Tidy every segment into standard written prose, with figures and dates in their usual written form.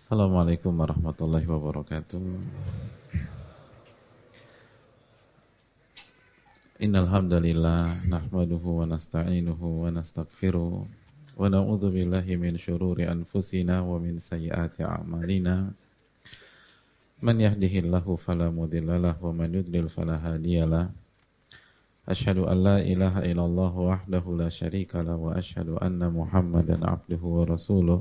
Assalamualaikum warahmatullahi wabarakatuh. Innal hamdalillah nahmaduhu wa nasta'inuhu wa nastaghfiruh wa na'udzu billahi min syururi anfusina wa min sayyiati a'malina. Man yahdihillahu fala mudhillalah wa man yudlil fala hadiyalah. Asyhadu an la ilaha illallah wahdahu la syarikalah wa asyhadu anna Muhammadan 'abduhu wa rasuluh.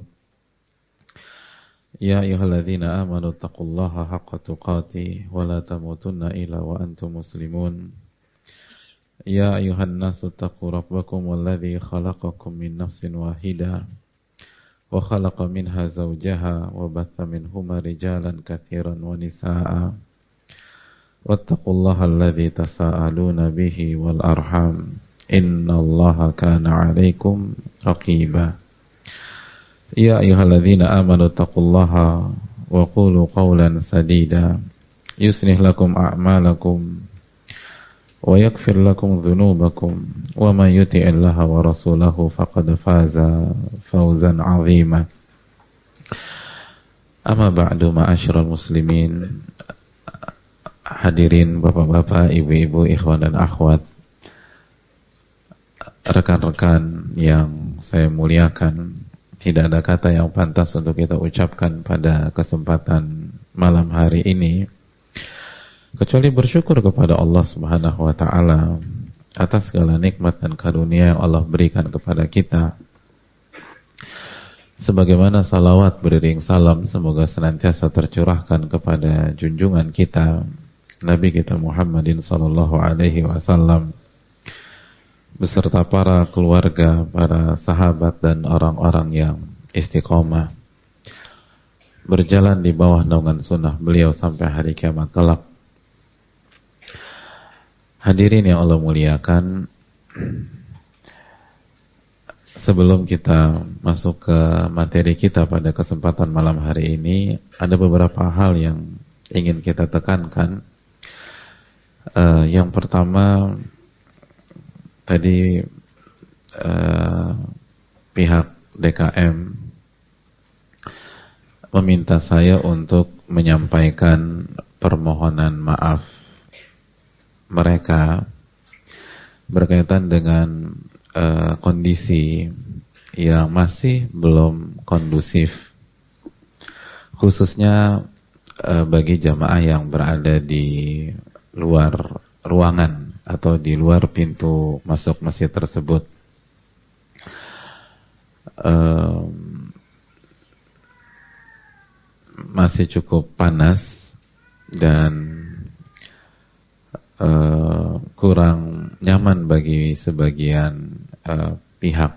Ya ayyuhalladzina amanu taqullaha haqqa tuqatih wa la tamutunna illa wa antum muslimun. Ya ayyuhan nasu taqu rabbakum alladzi khalaqakum min nafsin wahidah wa khalaqa minha zawjaha wa batha minhuma rijalan katsiran wa nisaa'a. Wattaqullaha alladzi tasaaluna bihi wal arham innallaha kana 'alaikum raqiba. Ya ayyuhalladzina amanu taqullaha wa qulu qawlan sadida yuslih lakum a'malakum wa yaghfir lakum dhunubakum wa man yuti'illaha wa rasulahu faqad faza fawzan 'azima. Amma ba'du, ma'asyiral muslimin, hadirin bapak-bapak, ibu-ibu, ikhwan dan akhwat, rekan-rekan yang saya muliakan. Tidak ada kata yang pantas untuk kita ucapkan pada kesempatan malam hari ini kecuali bersyukur kepada Allah Subhanahu wa taala atas segala nikmat dan karunia yang Allah berikan kepada kita. Sebagaimana salawat beriring salam semoga senantiasa tercurahkan kepada junjungan kita Nabi kita Muhammadin sallallahu alaihi wasallam beserta para keluarga, para sahabat dan orang-orang yang istiqomah berjalan di bawah naungan sunnah beliau sampai hari kiamat kelak. Hadirin yang Allah muliakan, sebelum kita masuk ke materi kita pada kesempatan malam hari ini, ada beberapa hal yang ingin kita tekankan. Yang pertama, tadi pihak DKM meminta saya untuk menyampaikan permohonan maaf mereka berkaitan dengan kondisi yang masih belum kondusif, khususnya bagi jamaah yang berada di luar ruangan atau di luar pintu masuk masjid tersebut. Masih cukup panas dan kurang nyaman bagi sebagian pihak,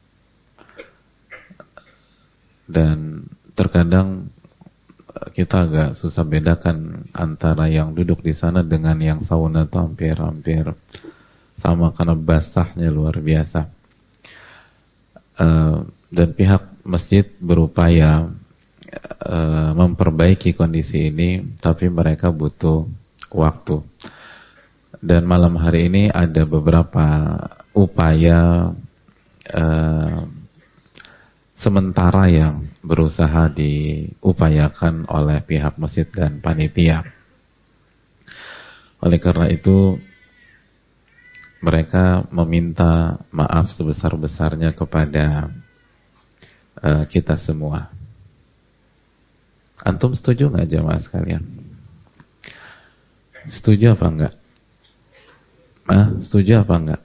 dan terkadang kita agak susah bedakan antara yang duduk di sana dengan yang sauna itu hampir sama karena basahnya luar biasa. Dan pihak masjid berupaya memperbaiki kondisi ini, tapi mereka butuh waktu. Dan malam hari ini ada beberapa upaya sementara yang berusaha diupayakan oleh pihak masjid dan panitia. Oleh karena itu, mereka meminta maaf sebesar-besarnya kepada kita semua. Antum setuju nggak jamaah sekalian? Setuju apa enggak? Setuju apa enggak?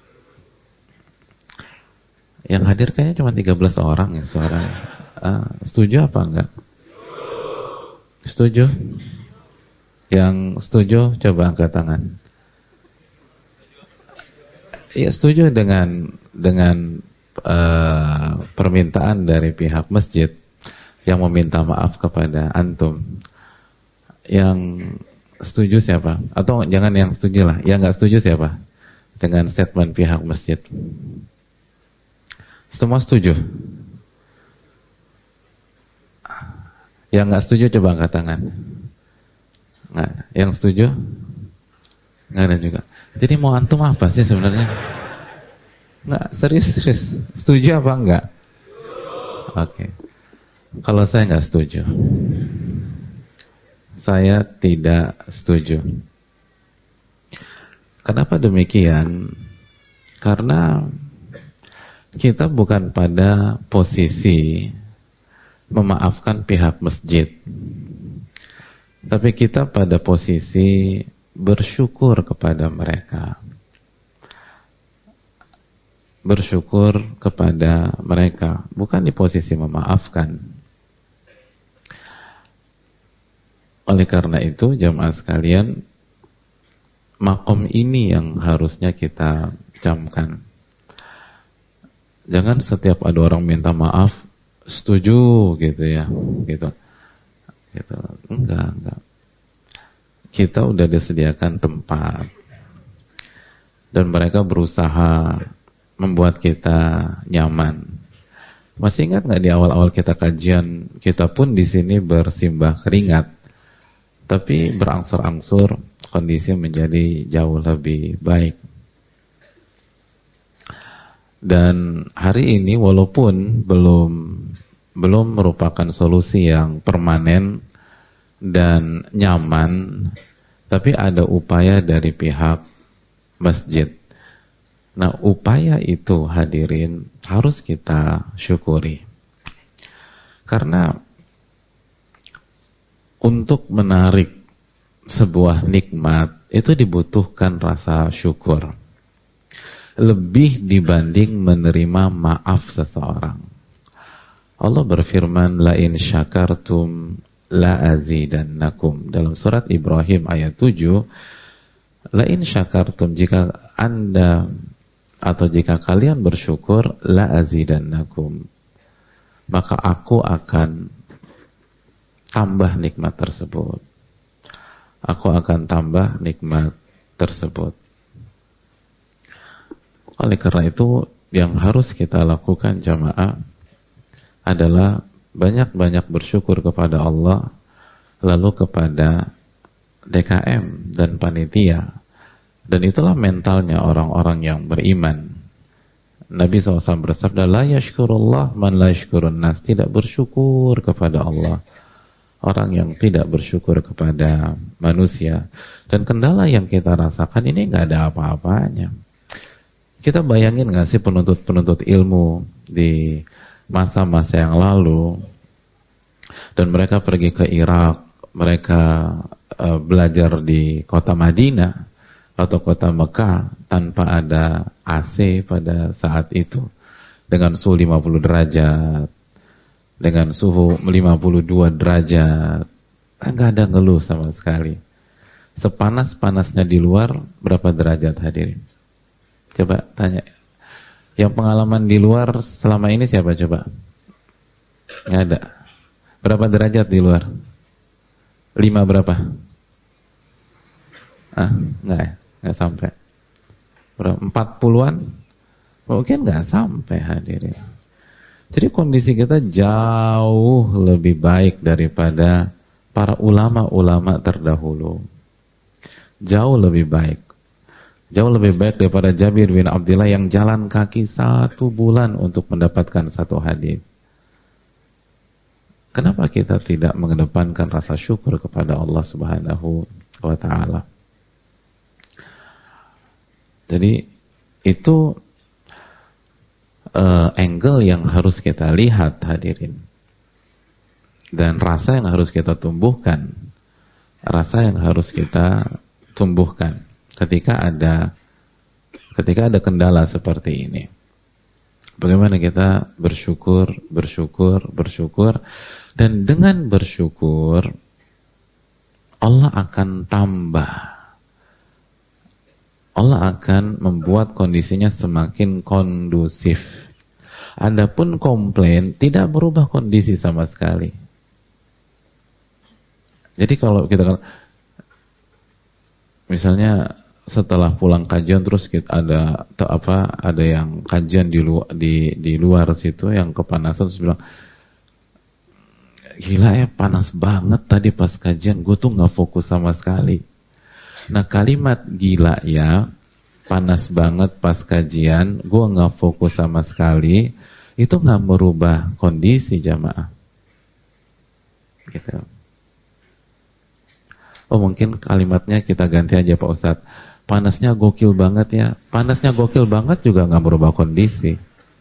Yang hadir kayaknya cuma 13 orang ya suaranya. Setuju apa enggak? Setuju? Yang setuju coba angkat tangan. Ya, setuju dengan permintaan dari pihak masjid yang meminta maaf kepada antum. Yang setuju siapa? Atau jangan yang setuju lah, yang enggak setuju siapa? Dengan statement pihak masjid. Semua setuju? Yang nggak setuju coba angkat tangan. Nggak. Yang setuju? Nggak ada juga. Jadi mau antum apa sih sebenarnya? Nggak, serius. Setuju apa enggak? Oke. Kalau saya nggak setuju. Saya tidak setuju. Kenapa demikian? Karena kita bukan pada posisi memaafkan pihak masjid, tapi kita pada posisi bersyukur kepada mereka. Bersyukur kepada mereka, bukan di posisi memaafkan. Oleh karena itu, jamaah sekalian, makom ini yang harusnya kita camkan. Jangan setiap ada orang minta maaf, setuju gitu ya, gitu. Enggak. Kita udah disediakan tempat, dan mereka berusaha membuat kita nyaman. Masih ingat nggak di awal-awal kita kajian, kita pun di sini bersimbah keringat, tapi berangsur-angsur kondisi menjadi jauh lebih baik. Dan hari ini walaupun belum merupakan solusi yang permanen dan nyaman, tapi ada upaya dari pihak masjid. Nah, upaya itu hadirin harus kita syukuri. Karena untuk menarik sebuah nikmat itu dibutuhkan rasa syukur. Lebih dibanding menerima maaf seseorang. Allah berfirman, la in syakartum la azidannakum. Dalam surat Ibrahim ayat 7, la in syakartum, jika Anda atau jika kalian bersyukur, la azidannakum, maka aku akan tambah nikmat tersebut. Aku akan tambah nikmat tersebut. Oleh karena itu, yang harus kita lakukan jamaah adalah banyak-banyak bersyukur kepada Allah, lalu kepada DKM dan panitia. Dan itulah mentalnya orang-orang yang beriman. Nabi SAW bersabda, la yashkurullah man la yashkurun nas. Tidak bersyukur kepada Allah orang yang tidak bersyukur kepada manusia. Dan kendala yang kita rasakan ini nggak ada apa-apanya. Kita bayangin nggak sih penuntut-penuntut ilmu di masa-masa yang lalu, dan mereka pergi ke Irak, mereka belajar di kota Madinah atau kota Mekah tanpa ada AC pada saat itu, dengan suhu 50 derajat, dengan suhu 52 derajat, nggak ada ngeluh sama sekali. Sepanas-panasnya di luar, berapa derajat hadirin? Coba tanya. Yang pengalaman di luar selama ini siapa coba? Nggak ada. Berapa derajat di luar? 5 berapa? Nggak ya? Nggak sampai. 40-an? Mungkin nggak sampai hadirin. Jadi kondisi kita jauh lebih baik daripada para ulama-ulama terdahulu. Jauh lebih baik. Jauh lebih baik daripada Jabir bin Abdullah yang jalan kaki 1 bulan untuk mendapatkan 1 hadis. Kenapa kita tidak mengedepankan rasa syukur kepada Allah Subhanahu wa ta'ala? Jadi itu angle yang harus kita lihat hadirin. Dan rasa yang harus kita tumbuhkan. Rasa yang harus kita tumbuhkan ketika ada kendala seperti ini. Bagaimana kita bersyukur, dan dengan bersyukur Allah akan tambah. Allah akan membuat kondisinya semakin kondusif. Adapun komplain tidak berubah kondisi sama sekali. Jadi kalau kita misalnya setelah pulang kajian terus kita ada yang kajian di luar situ yang kepanasan, terus bilang, gila ya panas banget tadi pas kajian, gue tuh nggak fokus sama sekali. Nah kalimat gila ya panas banget pas kajian, gue nggak fokus sama sekali, itu nggak merubah kondisi jamaah. Gitu. Oh mungkin kalimatnya kita ganti aja Pak Ustadz. Panasnya gokil banget ya. Panasnya gokil banget juga nggak berubah kondisi.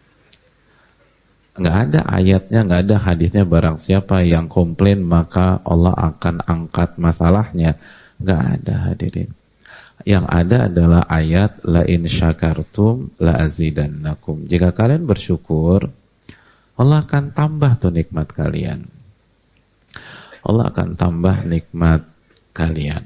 Nggak ada ayatnya, nggak ada hadisnya barang siapa yang komplain maka Allah akan angkat masalahnya. Nggak ada hadirin. Yang ada adalah ayat la in syakartum la azidannakum. Jika kalian bersyukur, Allah akan tambah tuh nikmat kalian. Allah akan tambah nikmat kalian.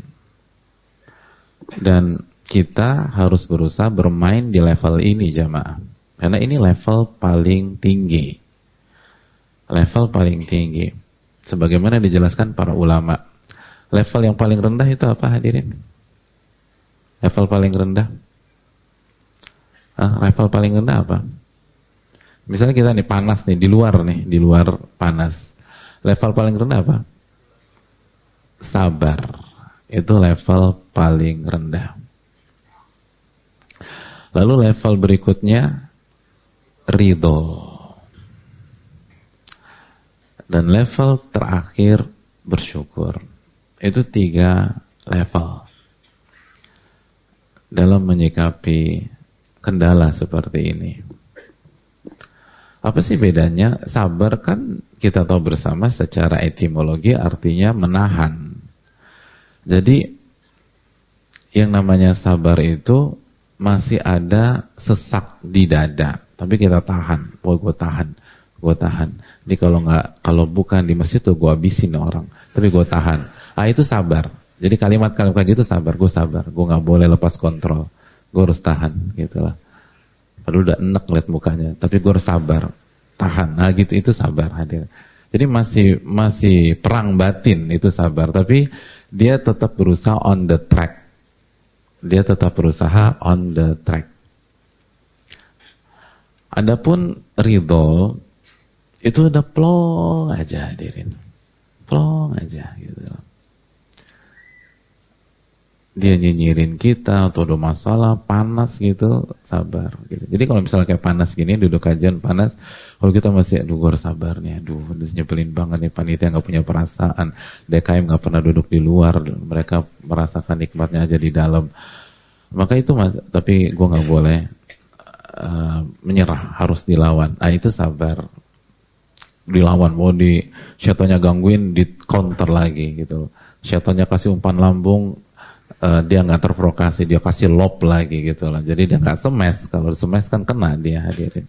Dan kita harus berusaha bermain di level ini jamaah. Karena ini level paling tinggi. Level paling tinggi. Sebagaimana dijelaskan para ulama. Level yang paling rendah itu apa hadirin? Level paling rendah? Level paling rendah apa? Misalnya kita nih panas nih, di luar panas. Level paling rendah apa? Sabar. Itu level paling rendah. Lalu level berikutnya ridho. Dan level terakhir bersyukur. Itu 3 level dalam menyikapi kendala seperti ini. Apa sih bedanya? Sabar kan kita tahu bersama secara etimologi artinya menahan. Jadi yang namanya sabar itu masih ada sesak di dada, tapi kita tahan. Oh, gue tahan. Jadi kalau bukan di masjid tuh gue habisin orang, tapi gue tahan. Itu sabar. Jadi kalimat-kalimat kayak gitu sabar. Gue nggak boleh lepas kontrol. Gue harus tahan, gitulah. Padahal udah enek liat mukanya, tapi gue harus sabar, tahan. Nah gitu, itu sabar hadir. Jadi masih perang batin itu sabar, tapi dia tetap berusaha on the track. Adapun ridho itu udah plong aja hadirin, plong aja gitu. Dia nyinyirin kita atau ada masalah panas gitu, sabar gitu. Jadi kalau misalnya kayak panas gini, duduk kajian panas, kalau kita masih gue harus sabar nih, nyebelin banget nih panitia nggak punya perasaan, DKM nggak pernah duduk di luar, mereka merasakan nikmatnya aja di dalam. Maka itu tapi gue nggak boleh menyerah, harus dilawan. Itu sabar. Dilawan, mau di syaitannya gangguin, di counter lagi gitu. Syaitannya kasih umpan lambung, dia nggak terprovokasi, dia kasih lob lagi gitu lah. Jadi dia nggak semes. Kalau semes kan kena dia hadirin.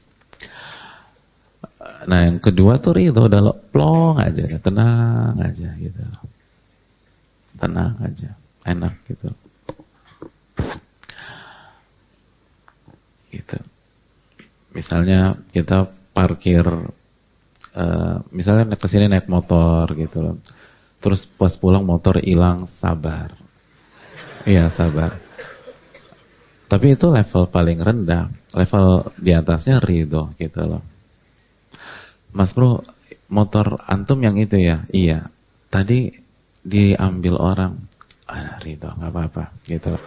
Nah yang kedua tuh ridho, udah plong aja, tenang aja gitu, tenang aja, enak gitu. Gitu. Misalnya kita parkir, misalnya kesini naik motor gitu loh. Terus pas pulang motor hilang, sabar. Iya sabar. Tapi itu level paling rendah. Level di atasnya ridho gitu loh. Mas bro, motor antum yang itu ya? Iya. Tadi diambil orang. Ridho, gak apa-apa gitu loh.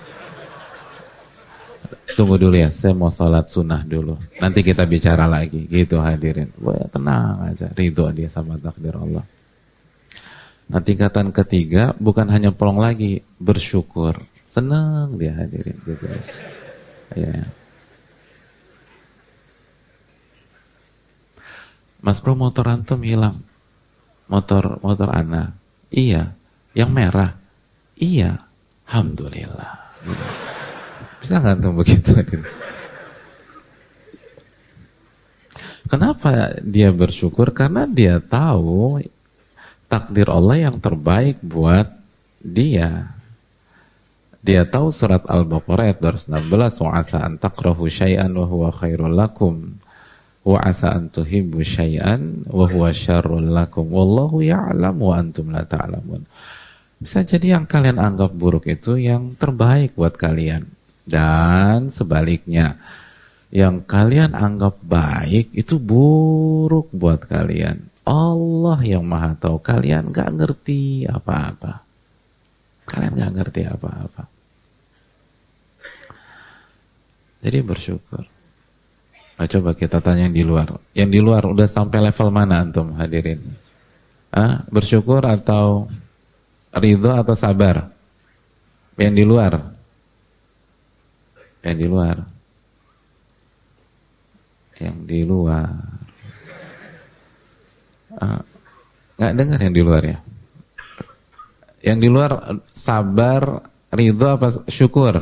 Tunggu dulu ya, saya mau sholat sunnah dulu. Nanti kita bicara lagi. Gitu hadirin. Wah, tenang aja. Ridho dia sama takdir Allah. Nah tingkatan ketiga bukan hanya plong lagi, bersyukur, senang dia hadirin gitu. Ya. Mas bro, motor antum hilang, motor ana, iya, yang merah, iya, alhamdulillah. Bisa nggak antum begitu hadirin? Kenapa dia bersyukur? Karena dia tahu takdir Allah yang terbaik buat dia. Dia tahu surat Al-Baqarah ayat 216, wa asa an takrahu syai'an wa huwa khairul lakum wa asa an tuhibbu syai'an wa huwa syarrul lakum wallahu ya'lam wa antum la ta'lamun. Bisa jadi yang kalian anggap buruk itu yang terbaik buat kalian, dan sebaliknya yang kalian anggap baik itu buruk buat kalian. Allah yang maha tahu, kalian gak ngerti apa-apa. Kalian gak ngerti apa-apa. Jadi bersyukur. Nah, coba kita tanya yang di luar. Yang di luar udah sampai level mana antum hadirin? Bersyukur atau ridho atau sabar? Yang di luar. Yang di luar. Yang di luar. Nggak dengar yang di luar ya? Yang di luar sabar, ridho apa syukur?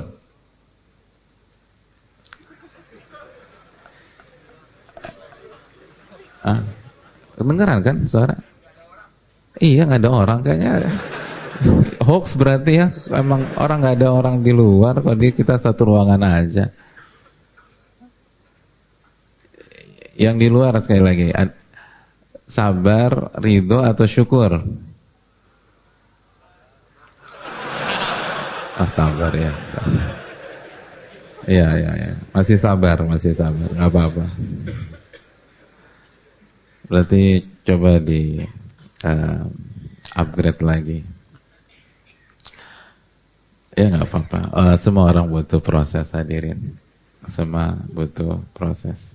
Kedengeran kan suara? Iya, nggak ada orang kayaknya. Hoax berarti ya. Emang orang nggak ada orang di luar kok, kita satu ruangan aja. Yang di luar sekali lagi, sabar, ridho atau syukur? Sabar ya. Iya, iya, iya. Masih sabar, nggak apa-apa. Berarti coba di upgrade lagi. Ya nggak apa-apa. Semua orang butuh proses, hadirin. Semua butuh proses.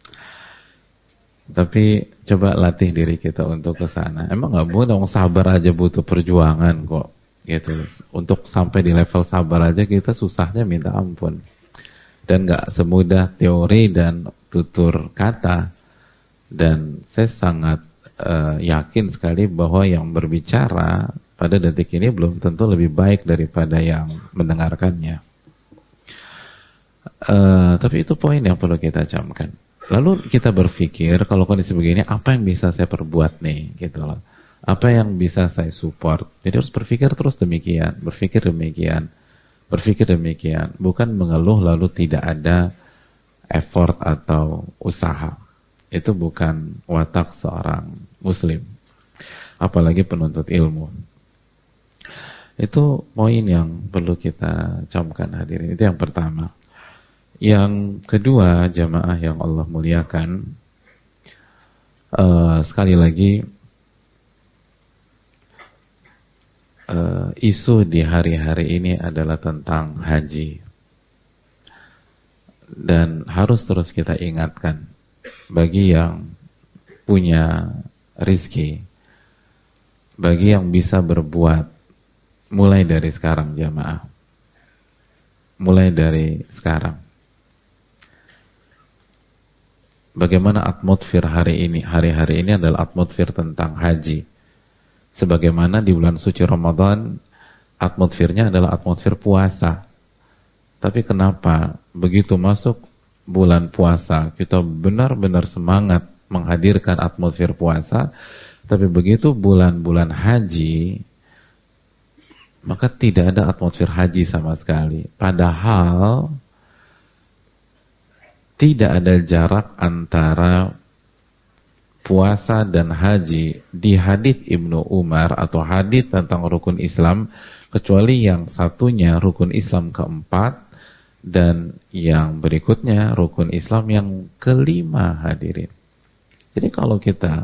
Tapi coba latih diri kita untuk ke sana. Emang nggak mudah, sabar aja butuh perjuangan kok. Gitu. Untuk sampai di level sabar aja kita susahnya minta ampun. Dan nggak semudah teori dan tutur kata. Dan saya sangat yakin sekali bahwa yang berbicara pada detik ini belum tentu lebih baik daripada yang mendengarkannya. Tapi itu poin yang perlu kita camkan. Lalu kita berpikir, kalau kondisi begini, apa yang bisa saya perbuat nih, gitu loh. Apa yang bisa saya support. Jadi harus berpikir terus demikian, berpikir demikian. Bukan mengeluh lalu tidak ada effort atau usaha. Itu bukan watak seorang muslim, apalagi penuntut ilmu. Itu poin yang perlu kita camkan, hadirin. Itu yang pertama. Yang kedua, jamaah yang Allah muliakan, sekali lagi, isu di hari-hari ini adalah tentang haji. Dan harus terus kita ingatkan, bagi yang punya rizki, bagi yang bisa berbuat, mulai dari sekarang jamaah. Mulai dari sekarang. Bagaimana atmosfer hari ini? Hari-hari ini adalah atmosfer tentang haji. Sebagaimana di bulan suci Ramadan, atmosfernya adalah atmosfer puasa. Tapi kenapa begitu masuk bulan puasa, kita benar-benar semangat menghadirkan atmosfer puasa, tapi begitu bulan-bulan haji, maka tidak ada atmosfer haji sama sekali. Padahal tidak ada jarak antara puasa dan haji. Di hadits Ibnu Umar atau hadits tentang rukun Islam, kecuali yang satunya rukun Islam keempat dan yang berikutnya rukun Islam yang kelima, hadirin. Jadi kalau kita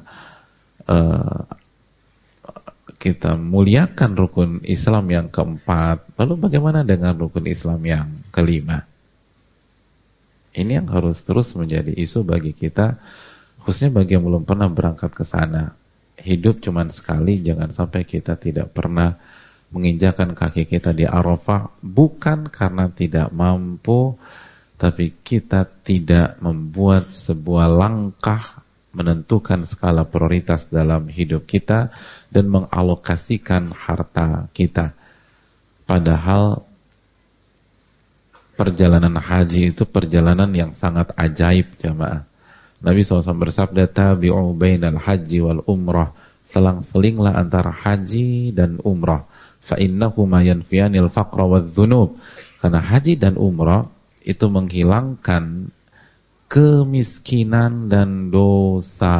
muliakan rukun Islam yang keempat, lalu bagaimana dengan rukun Islam yang kelima? Ini yang harus terus menjadi isu bagi kita, khususnya bagi yang belum pernah berangkat ke sana. Hidup cuma sekali, jangan sampai kita tidak pernah menginjakan kaki kita di Arafah, bukan karena tidak mampu, tapi kita tidak membuat sebuah langkah menentukan skala prioritas dalam hidup kita dan mengalokasikan harta kita. Padahal perjalanan haji itu perjalanan yang sangat ajaib, jamaah. Nabi SAW bersabda, tabi'u bainal haji wal umrah, selang-selinglah antara haji dan umrah, fa innahuma yanfiyanil faqra wadh-dhunub, karena haji dan umrah itu menghilangkan kemiskinan dan dosa.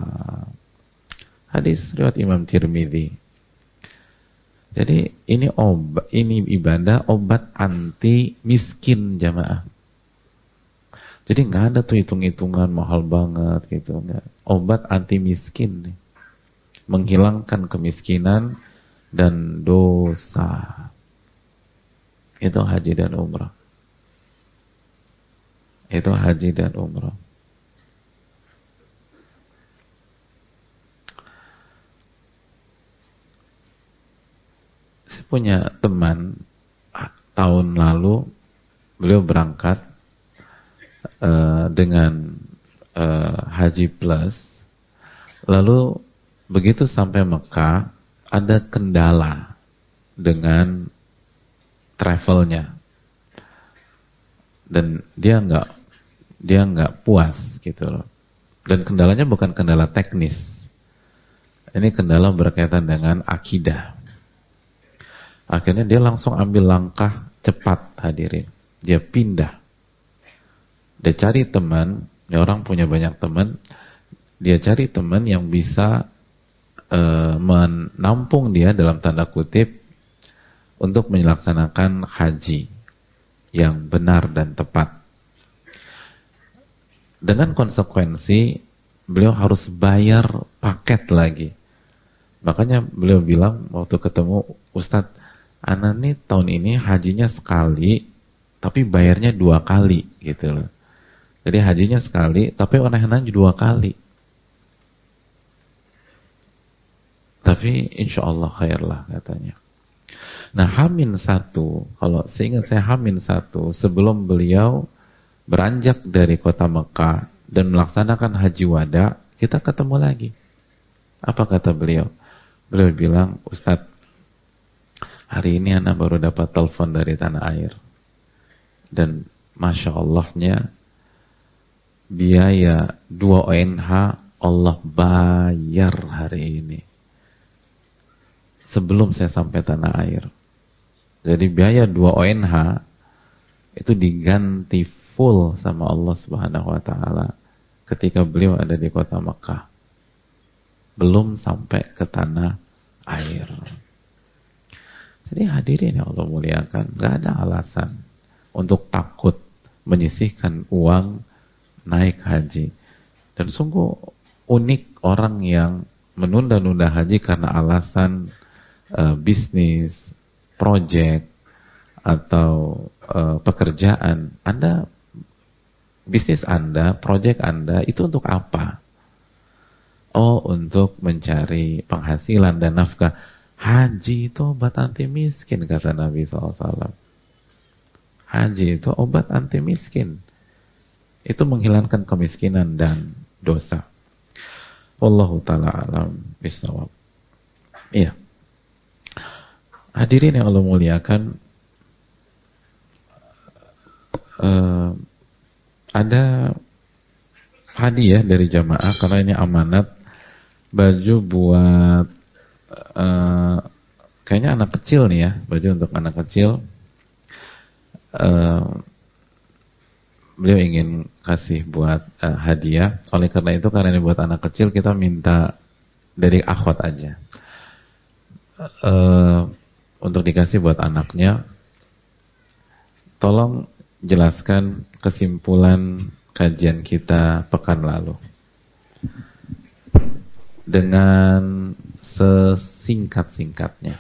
Hadis riwayat Imam Tirmidzi. Jadi ini ibadah obat anti miskin, jamaah. Jadi nggak ada tuh hitung-hitungan mahal banget gitu, nggak. Obat anti miskin nih. Menghilangkan kemiskinan dan dosa. Itu haji dan umrah. Itu haji dan umrah. punya teman tahun lalu beliau berangkat dengan haji plus, lalu begitu sampai Mekah ada kendala dengan travelnya dan dia nggak puas gitu loh. Dan kendalanya bukan kendala teknis, ini kendala berkaitan dengan akidah. Akhirnya dia langsung ambil langkah cepat, hadirin. Dia pindah. Dia cari teman, ya orang punya banyak teman, dia cari teman yang bisa menampung dia dalam tanda kutip untuk melaksanakan haji yang benar dan tepat. Dengan konsekuensi beliau harus bayar paket lagi. Makanya beliau bilang waktu ketemu, Ustadz, ana nih tahun ini hajinya sekali, tapi bayarnya 2 kali gitu loh. Jadi hajinya sekali, tapi oneh-oneh 2 kali. Tapi insya Allah khair lah katanya. Nah H-1, kalau seingat saya H-1 sebelum beliau beranjak dari kota Mekah dan melaksanakan haji wada, kita ketemu lagi. Apa kata beliau? Beliau bilang, Ustadz, hari ini anak baru dapat telepon dari tanah air. Dan Masya Allahnya, biaya 2 ONH Allah bayar hari ini. Sebelum saya sampai tanah air. Jadi biaya 2 ONH itu diganti full sama Allah Subhanahu wa taala ketika beliau ada di kota Mekah. Belum sampai ke tanah air. Jadi hadirin yang Allah muliakan, gak ada alasan untuk takut menyisihkan uang naik haji. Dan sungguh unik orang yang menunda-nunda haji karena alasan bisnis, project, atau pekerjaan. Anda, bisnis Anda, project Anda itu untuk apa? Oh, untuk mencari penghasilan dan nafkah. Haji itu obat anti miskin, kata Nabi SAW. Haji itu obat anti miskin. Itu menghilangkan kemiskinan dan dosa. Wallahu ta'ala alam bisawab. Iya. Hadirin yang Allah muliakan, ada hadiah dari jamaah karena ini amanat, baju buat kayaknya anak kecil nih ya, baju untuk anak kecil. Beliau ingin kasih buat hadiah. Oleh karena itu, karena ini buat anak kecil, kita minta dari akhwat aja untuk dikasih buat anaknya. Tolong jelaskan kesimpulan kajian kita pekan lalu dengan sesingkat-singkatnya.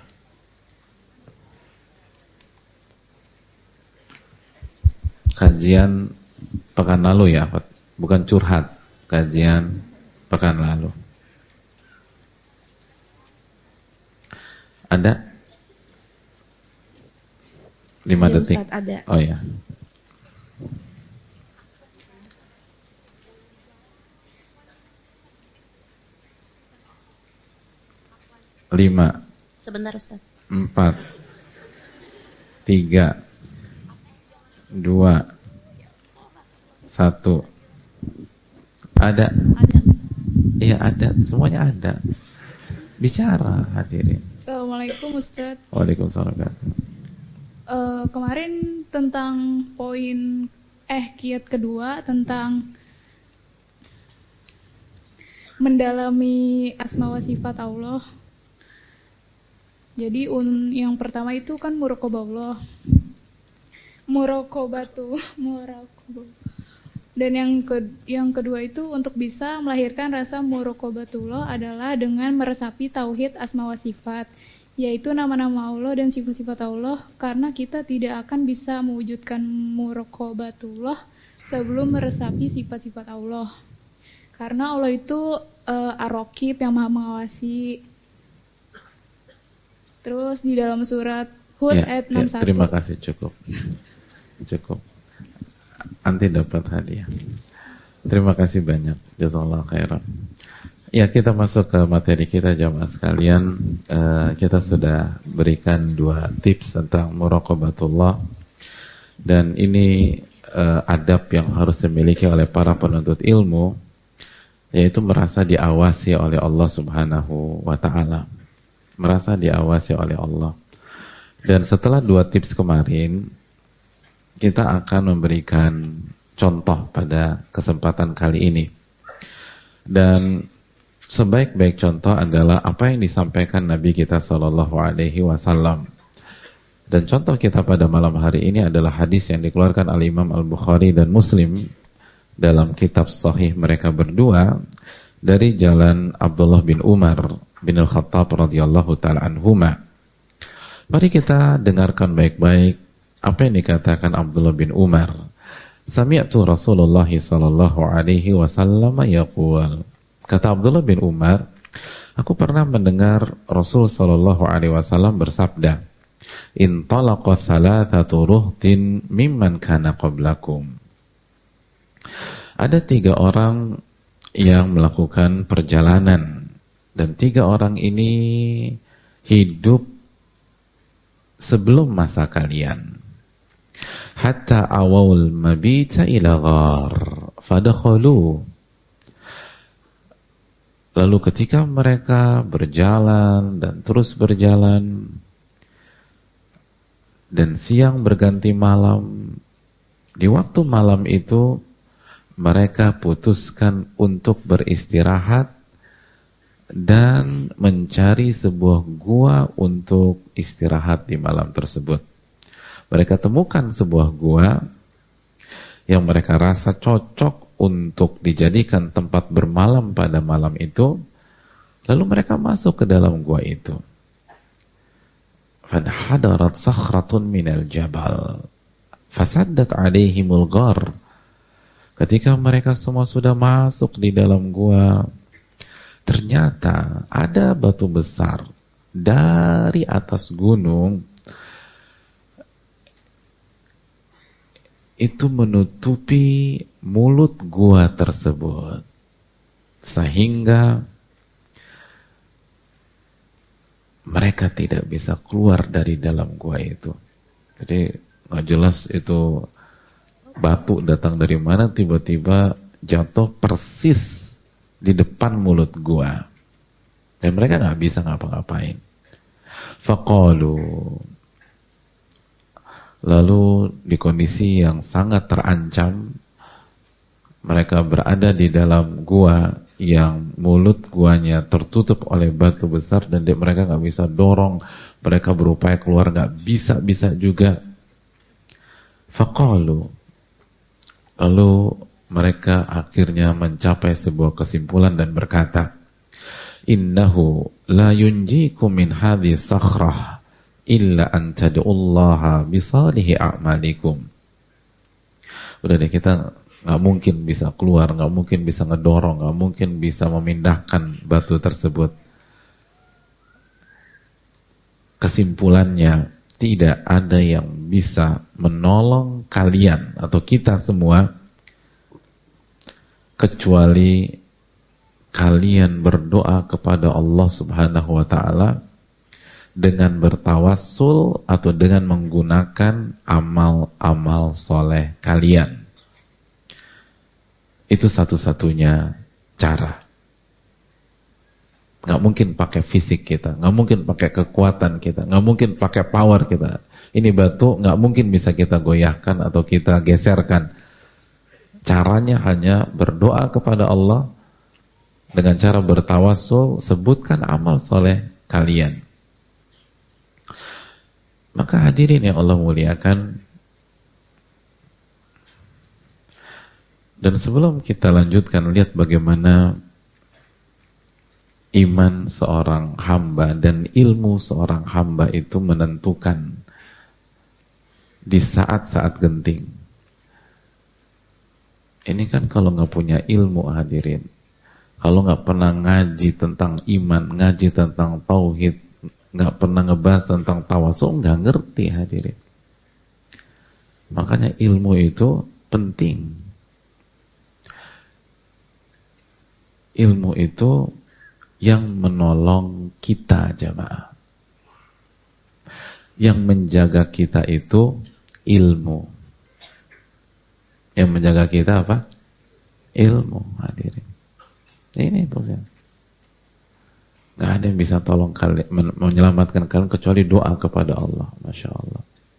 Kajian pekan lalu ya, bukan curhat. Kajian pekan lalu. Ada? 5 ya, detik. Ustaz, ada. Oh ya. Lima. Sebentar, Ustaz. 4 3 2 1. Ada? Ada. Iya ada, semuanya ada. Bicara hadirin. Assalamualaikum Ustaz. Waalaikumsalam. Kemarin tentang poin kiat kedua tentang mendalami asma wa sifat Allah. Jadi yang pertama itu kan muraqabah. Muraqabatu. Dan yang kedua itu untuk bisa melahirkan rasa muraqabatullah adalah dengan meresapi tauhid asma wa sifat, yaitu nama-nama Allah dan sifat-sifat Allah, karena kita tidak akan bisa mewujudkan muraqabatullah sebelum meresapi sifat-sifat Allah. Karena Allah itu Ar-Raqib yang Maha mengawasi. Terus di dalam surat Hud ayat 61. Terima kasih, cukup. Anti dapat hadiah. Terima kasih banyak. Jazakallahu khairan. Ya, kita masuk ke materi kita jamaah sekalian. Kita sudah berikan 2 tips tentang muraqabatullah. Dan ini adab yang harus dimiliki oleh para penuntut ilmu, yaitu merasa diawasi oleh Allah Subhanahu wa ta'ala. Merasa diawasi oleh Allah. Dan setelah 2 tips kemarin, kita akan memberikan contoh pada kesempatan kali ini. Dan sebaik-baik contoh adalah apa yang disampaikan Nabi kita Shallallahu Alaihi Wasallam. Dan contoh kita pada malam hari ini adalah hadis yang dikeluarkan oleh Imam Al-Bukhari dan Muslim dalam kitab sahih mereka berdua dari jalan Abdullah bin Umar bin Al-Khattab radhiyallahu ta'ala anhuma. Mari kita dengarkan baik-baik apa yang dikatakan Abdullah bin Umar. Sami'tu Rasulullah sallallahu alaihi wasallam yaqul. Kata Abdullah bin Umar, aku pernah mendengar Rasul sallallahu alaihi wasallam bersabda, "Intalaqa thalathatu ruhtin mimman kana qablakum." Ada 3 orang yang melakukan perjalanan, dan 3 orang ini hidup sebelum masa kalian. Hatta awal mabita ila ghar fadakhalu. Lalu ketika mereka berjalan dan terus berjalan dan siang berganti malam, di waktu malam itu mereka putuskan untuk beristirahat dan mencari sebuah gua untuk istirahat di malam tersebut. Mereka temukan sebuah gua yang mereka rasa cocok untuk dijadikan tempat bermalam pada malam itu. Lalu mereka masuk ke dalam gua itu. Fanhadarat sakhratun minal jabal fasaddat alaihimul ghar. Ketika mereka semua sudah masuk di dalam gua, ternyata ada batu besar dari atas gunung itu menutupi mulut gua tersebut, sehingga mereka tidak bisa keluar dari dalam gua itu. Jadi nggak jelas itu batu datang dari mana, tiba-tiba jatuh persis di depan mulut gua, dan mereka nggak bisa ngapa-ngapain. Faqalu, lalu di kondisi yang sangat terancam, mereka berada di dalam gua yang mulut guanya tertutup oleh batu besar dan mereka nggak bisa dorong, mereka berupaya keluar nggak bisa juga. Faqalu, lalu mereka akhirnya mencapai sebuah kesimpulan dan berkata, innahu la yunjikum min hadhihi sakhrah illa an tad'ullaha bisalihi a'malikum. Udah deh, kita nggak mungkin bisa keluar, nggak mungkin bisa ngedorong, nggak mungkin bisa memindahkan batu tersebut. Kesimpulannya, tidak ada yang bisa menolong kalian atau kita semua kecuali kalian berdoa kepada Allah Subhanahu wa ta'ala dengan bertawassul atau dengan menggunakan amal-amal soleh kalian. Itu satu-satunya cara. Nggak mungkin pakai fisik kita, nggak mungkin pakai kekuatan kita, nggak mungkin pakai power kita. Ini batu nggak mungkin bisa kita goyahkan atau kita geserkan. Caranya hanya berdoa kepada Allah dengan cara bertawassul, sebutkan amal soleh kalian. Maka hadirin yang Allah muliakan, dan sebelum kita lanjutkan, lihat bagaimana iman seorang hamba dan ilmu seorang hamba itu menentukan di saat-saat genting. Ini kan kalau nggak punya ilmu, hadirin, kalau nggak pernah ngaji tentang iman, ngaji tentang tauhid, nggak pernah ngebahas tentang tawasul, nggak ngerti hadirin. Makanya ilmu itu penting. Ilmu itu yang menolong kita, jamaah. Yang menjaga kita itu ilmu. Yang menjaga kita apa? Ilmu, hadirin. Ini maksudnya. Gak ada yang bisa tolong kalian, menyelamatkan kalian kecuali doa kepada Allah. Masya Allah.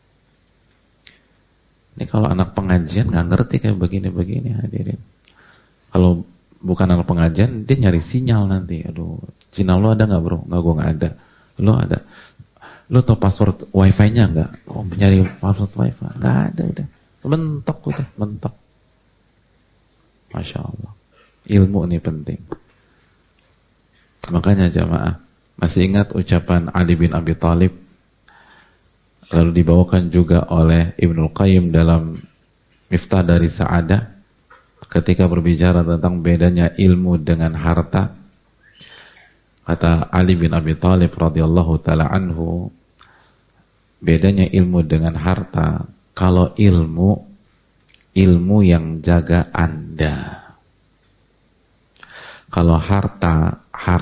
Ini kalau anak pengajian gak ngerti kayak begini-begini, hadirin. Kalau bukan anak pengajian, dia nyari sinyal nanti. Aduh, sinyal lo ada gak bro? Nggak, gue gak ada. Lo ada. Lo tau password wifi-nya gak? Oh, nyari password wifi. Gak ada, udah. Mentok udah, mentok. Masya Allah. Ilmu ini penting. Makanya jamaah, masih ingat ucapan Ali bin Abi Thalib, lalu dibawakan juga oleh Ibnul Qayyim dalam Miftah dari Sa'adah, ketika berbicara tentang bedanya ilmu dengan harta. Kata Ali bin Abi Thalib radhiyallahu ta'ala anhu, bedanya ilmu dengan harta, kalau ilmu yang jaga Anda. Kalau harta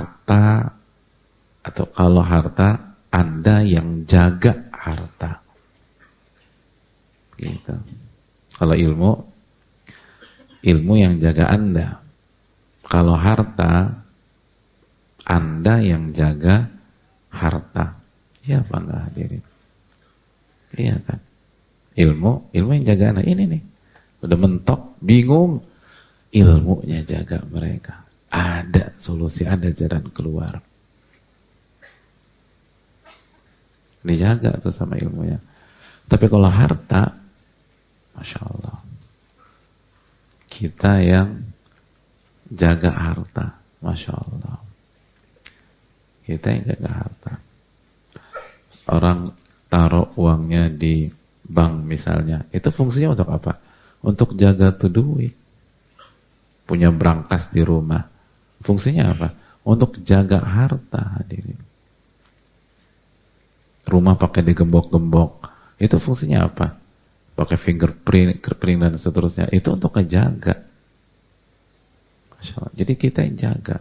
atau kalau harta, Anda yang jaga harta. Gitu. Kalau ilmu yang jaga Anda. Kalau harta, Anda yang jaga harta. Iya apa enggak hadirin? Iya kan? Ilmu yang jaga Anda. Ini nih. Udah mentok, bingung. Ilmunya jaga mereka. Ada solusi, ada jalan keluar. Dijaga tuh sama ilmunya. Tapi kalau harta, Masya Allah, kita yang jaga harta. Masya Allah, kita yang jaga harta. Orang taruh uangnya di bank misalnya, itu fungsinya untuk apa? Untuk jaga tuh duit. Punya brankas di rumah, fungsinya apa? Untuk jaga harta, hadirin. Rumah pakai digembok-gembok, itu fungsinya apa? Pakai fingerprint dan seterusnya, itu untuk ngejaga. Masya Allah. Jadi kita yang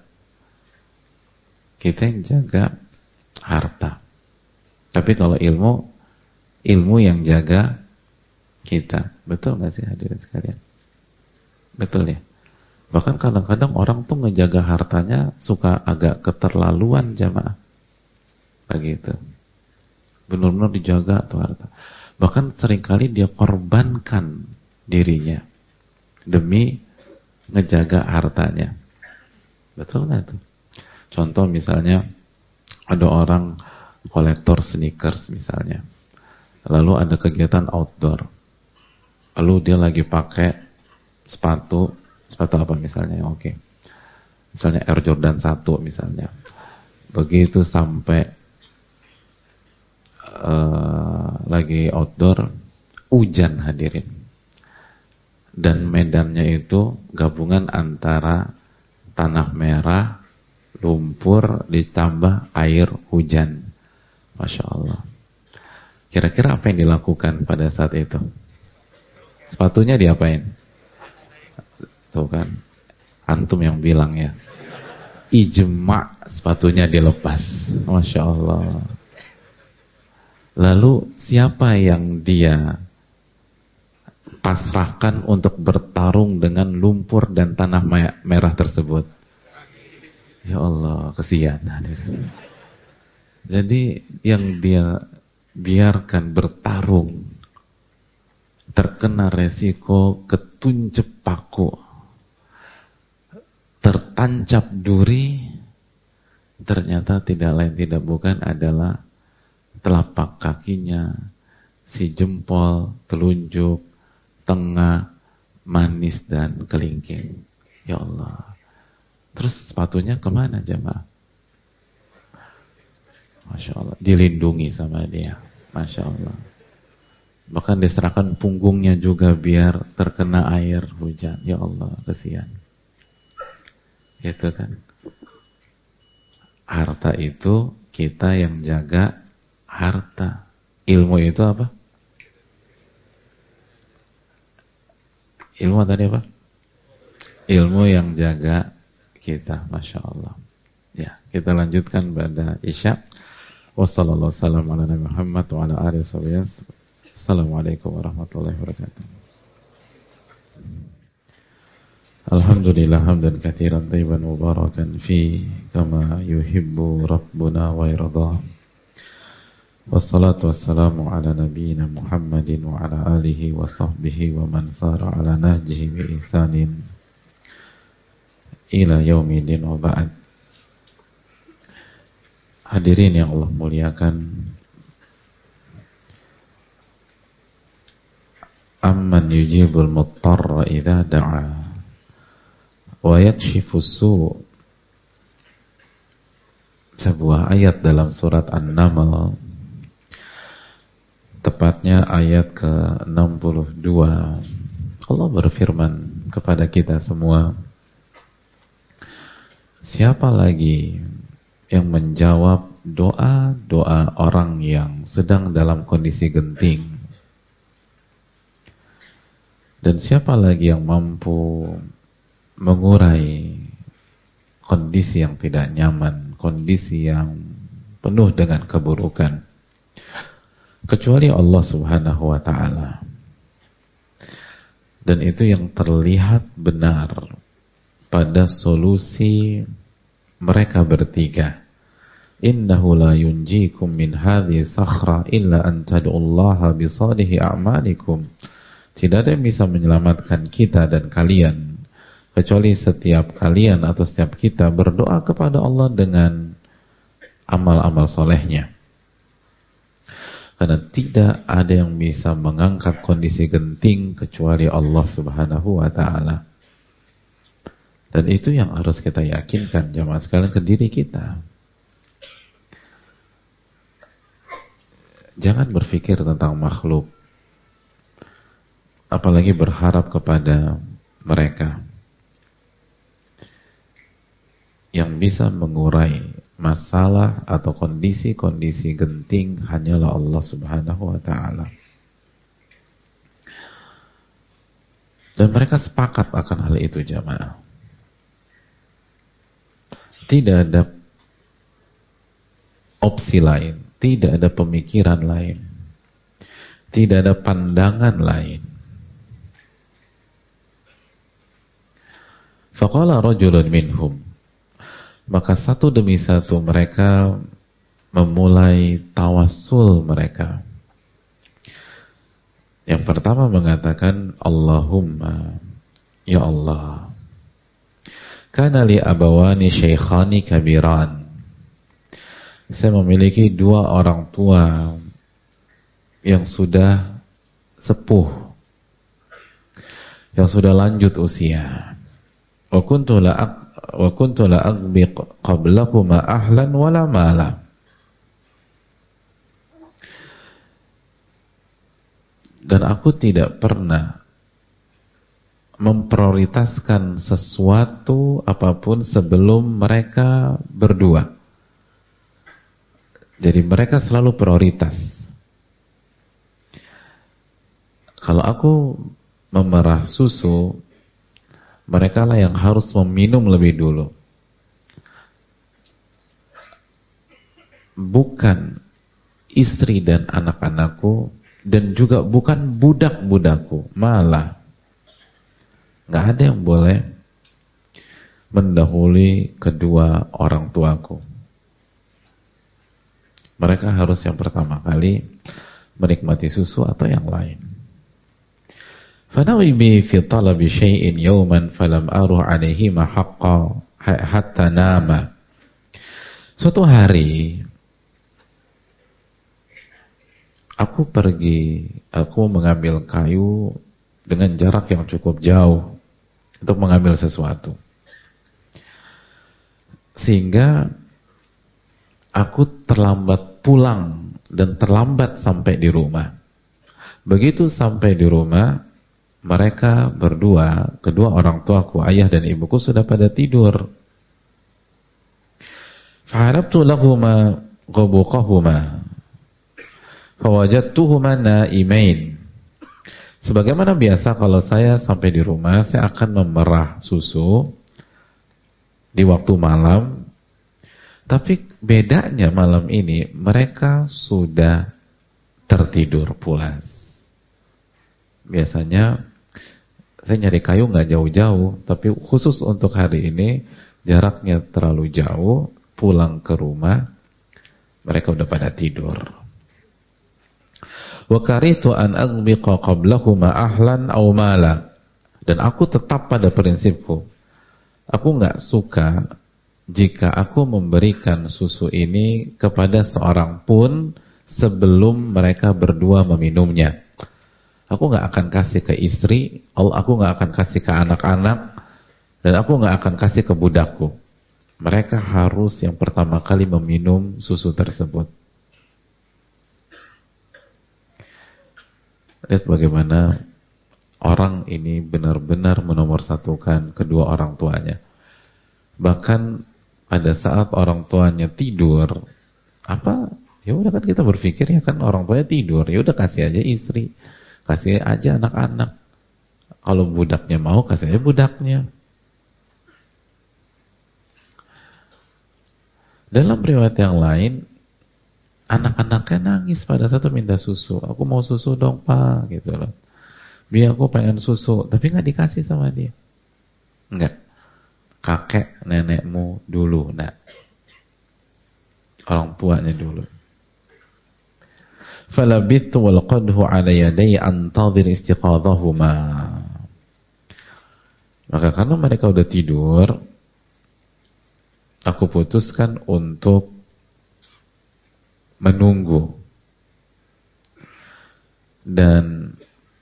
jaga harta. Tapi kalau ilmu yang jaga kita. Betul nggak sih hadirin sekalian? Betul ya? Bahkan kadang-kadang orang tuh ngejaga hartanya suka agak keterlaluan, jamaah. Begitu. Benar-benar dijaga tuh harta. Bahkan seringkali dia korbankan dirinya demi ngejaga hartanya. Betul nggak tuh? Contoh misalnya ada orang kolektor sneakers misalnya. Lalu ada kegiatan outdoor. Lalu dia lagi pakai sepatu apa misalnya, oke. Misalnya Air Jordan 1 misalnya. Begitu sampai lagi outdoor, hujan hadirin. Dan medannya itu gabungan antara tanah merah, lumpur, ditambah air hujan. Masya Allah. Kira-kira apa yang dilakukan pada saat itu? Sepatunya diapain? Tuh kan, antum yang bilang ya. Ijma' sepatunya dilepas. Masya Allah. Lalu siapa yang dia pasrahkan untuk bertarung dengan lumpur dan tanah merah tersebut? Ya Allah, kesian. Jadi yang dia biarkan bertarung, terkena resiko ketuncep paku, tertancap duri, ternyata tidak lain tidak bukan adalah telapak kakinya, si jempol, telunjuk, tengah, manis dan kelingking. Ya Allah. Terus sepatunya kemana jemaah? Masya Allah. Dilindungi sama dia. Masya Allah. Bahkan diserahkan punggungnya juga biar terkena air hujan. Ya Allah, kesian. Itu kan. Harta itu kita yang jaga harta. Ilmu itu apa? Ilmu tadi apa? Ilmu yang jaga kita, Masya Allah. Ya, kita lanjutkan pada Isya. Wassalamualaikum warahmatullahi wabarakatuh. Alhamdulillah hamdan katsiran thayyiban mubarakan fi kama yuhibbu rabbuna wa yarda. Wassalatu wassalamu ala nabiyyina Muhammadin wa ala alihi wa sahbihi wa man sara ala nahjihi bi ihsanin ila yaumidin wa ba'd. Hadirin yang Allah muliakan, amman yujibul muttarra idza da'a wa yakshifus su'. Sebuah ayat dalam surat An-Naml, tepatnya ayat ke-62. Allah berfirman kepada kita semua, siapa lagi yang menjawab doa-doa orang yang sedang dalam kondisi genting? Dan siapa lagi yang mampu mengurai kondisi yang tidak nyaman, kondisi yang penuh dengan keburukan, kecuali Allah Subhanahu wa ta'ala. Dan itu yang terlihat benar pada solusi mereka bertiga. Innahu la yunjikum min hadhihi sakhra illa an tad'ullaha bisalihi a'malikum. Tidak ada yang bisa menyelamatkan kita dan kalian kecuali setiap kalian atau setiap kita berdoa kepada Allah dengan amal-amal solehnya. Karena tidak ada yang bisa mengangkat kondisi genting kecuali Allah Subhanahu wa ta'ala. Dan itu yang harus kita yakinkan jamaah sekalian ke diri kita. Jangan berpikir tentang makhluk, apalagi berharap kepada mereka. Yang bisa mengurai masalah atau kondisi-kondisi genting hanyalah Allah Subhanahu wa ta'ala. Dan mereka sepakat akan hal itu jamaah. Tidak ada opsi lain, tidak ada pemikiran lain, tidak ada pandangan lain. Faqala rajulun minhum, maka satu demi satu mereka memulai tawassul mereka. Yang pertama mengatakan, Allahumma, ya Allah, kana li abawani syaikhani kabiran. Saya memiliki dua orang tua yang sudah sepuh, yang sudah lanjut usia. Wa kuntu la aqbiq qablahuma ahlan wala mala. Dan aku tidak pernah memprioritaskan sesuatu apapun sebelum mereka berdua. Jadi mereka selalu prioritas. Kalau aku memerah susu, mereka lah yang harus meminum lebih dulu. Bukan istri dan anak-anakku, dan juga bukan budak-budakku. Malah nggak ada yang boleh mendahului kedua orang tuaku. Mereka harus yang pertama kali menikmati susu atau yang lain. Fanawi bi fi talabi syai'in yawman falam aruh alaihi ma haqqa hatta nama. Suatu hari aku mengambil kayu dengan jarak yang cukup jauh untuk mengambil sesuatu. Sehingga aku terlambat pulang dan terlambat sampai di rumah. Begitu sampai di rumah, mereka berdua, kedua orang tuaku, ayah dan ibuku sudah pada tidur. Faharabtu lahuma ghabuqahuma fawajadtuhuma naimain. Sebagaimana biasa kalau saya sampai di rumah, saya akan memerah susu di waktu malam. Tapi bedanya malam ini mereka sudah tertidur pulas. Biasanya saya nyari kayu nggak jauh-jauh, tapi khusus untuk hari ini jaraknya terlalu jauh. Pulang ke rumah mereka udah pada tidur. Wa karitu an aghbiqa qablahuma ahlan aw mala. Dan aku tetap pada prinsipku. Aku nggak suka jika aku memberikan susu ini kepada seorang pun sebelum mereka berdua meminumnya. Aku nggak akan kasih ke istri, aku nggak akan kasih ke anak-anak, dan aku nggak akan kasih ke budakku. Mereka harus yang pertama kali meminum susu tersebut. Lihat bagaimana orang ini benar-benar menomorsatukan kedua orang tuanya. Bahkan pada saat orang tuanya tidur, ya udah kan kita berpikir ya kan orang tuanya tidur, ya udah kasih aja istri, kasih aja anak-anak. Kalau budaknya mau, kasih aja budaknya. Dalam riwayat yang lain, anak-anaknya nangis pada saat minta susu. Aku mau susu dong pak, gitu loh. Biar aku pengen susu, tapi nggak dikasih sama dia. Enggak. Kakek nenekmu dulu, nak. Orang tuanya dulu. Falabithu wal qadhu ala yaday antadhir istiqadhahuma. Maka karena mereka udah tidur, aku putuskan untuk menunggu. Dan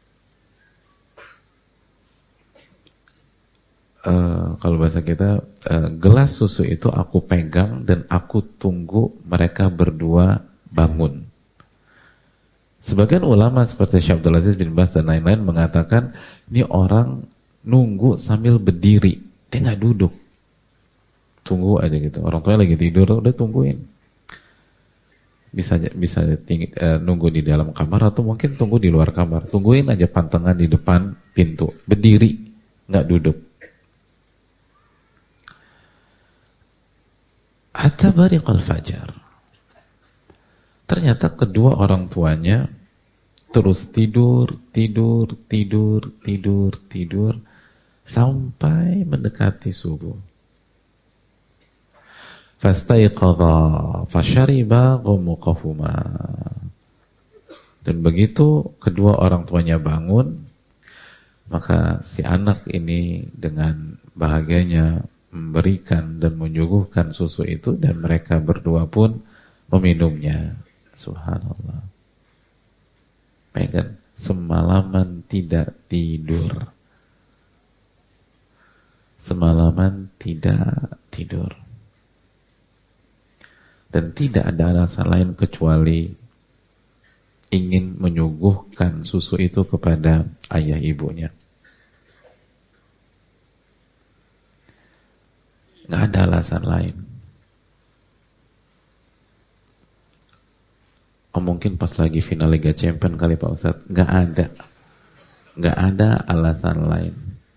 kalau bahasa kita, gelas susu itu aku pegang dan aku tunggu mereka berdua bangun. Sebagian ulama seperti Syekh Abdul Aziz bin Baz dan lain-lain mengatakan ini orang nunggu sambil berdiri, dia nggak duduk. Tunggu aja gitu. Orang tuanya lagi tidur, udah tungguin. Bisa nunggu di dalam kamar atau mungkin tunggu di luar kamar. Tungguin aja pantangan di depan pintu, berdiri, nggak duduk. Hatta bariqal fajar. Ternyata kedua orang tuanya terus tidur sampai mendekati subuh. Fastaiqadha fashariba ghumuqahuma. Dan begitu kedua orang tuanya bangun, maka si anak ini dengan bahagianya memberikan dan menyuguhkan susu itu dan mereka berdua pun meminumnya. Subhanallah. Megan semalaman tidak tidur. Semalaman tidak tidur. Dan tidak ada alasan lain kecuali ingin menyuguhkan susu itu kepada ayah ibunya. Nggak ada alasan lain. Mungkin pas lagi final Liga Champions kali Pak Ustadz. Nggak ada alasan lain.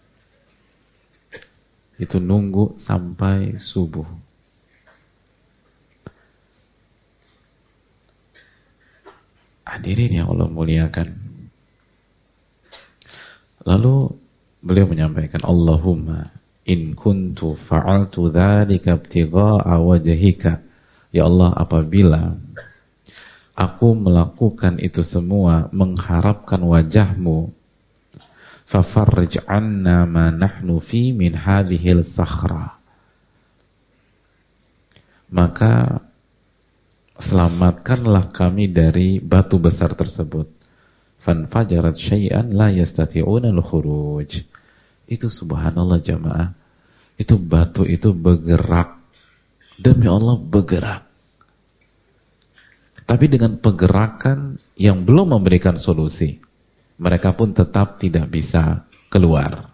Itu nunggu sampai subuh. Hadirin yang Allah muliakan. Lalu beliau menyampaikan, Allahumma in kuntu fa'altu dzalika ibtigha'a wajhika. Ya Allah, apabila aku melakukan itu semua mengharapkan wajahmu, fafarrij 'anna ma nahnu fi min hadhil sakhra. Maka selamatkanlah kami dari batu besar tersebut. Fanfajarat syai'an la yastati'una al-khuruj. Itu subhanallah jamaah. Itu batu itu bergerak. Demi Allah bergerak. Tapi dengan pergerakan yang belum memberikan solusi. Mereka pun tetap tidak bisa keluar.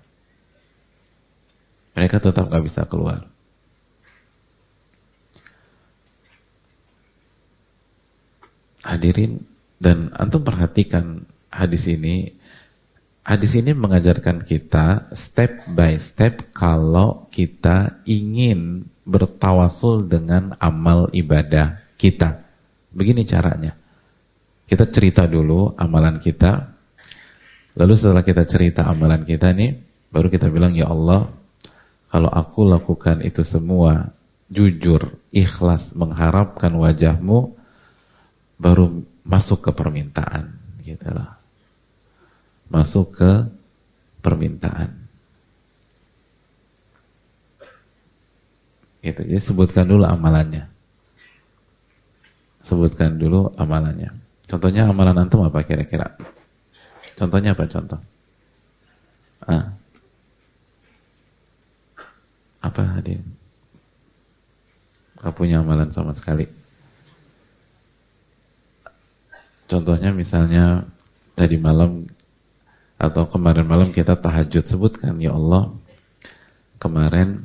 Mereka tetap gak bisa keluar. Hadirin, dan antum perhatikan hadis ini. Hadis ini mengajarkan kita step by step kalau kita ingin bertawasul dengan amal ibadah kita. Begini caranya. Kita cerita dulu amalan kita. Lalu setelah kita cerita amalan kita nih, baru kita bilang, ya Allah, kalau aku lakukan itu semua jujur, ikhlas, mengharapkan wajahmu, baru masuk ke permintaan, gitu loh. Masuk ke permintaan. Gitu. Jadi sebutkan dulu amalannya. Sebutkan dulu amalannya. Contohnya amalan antum apa kira-kira? Contohnya apa contoh? Apa hadir? Gak punya amalan sama sekali. Contohnya misalnya tadi malam atau kemarin malam kita tahajud, sebutkan, ya Allah, kemarin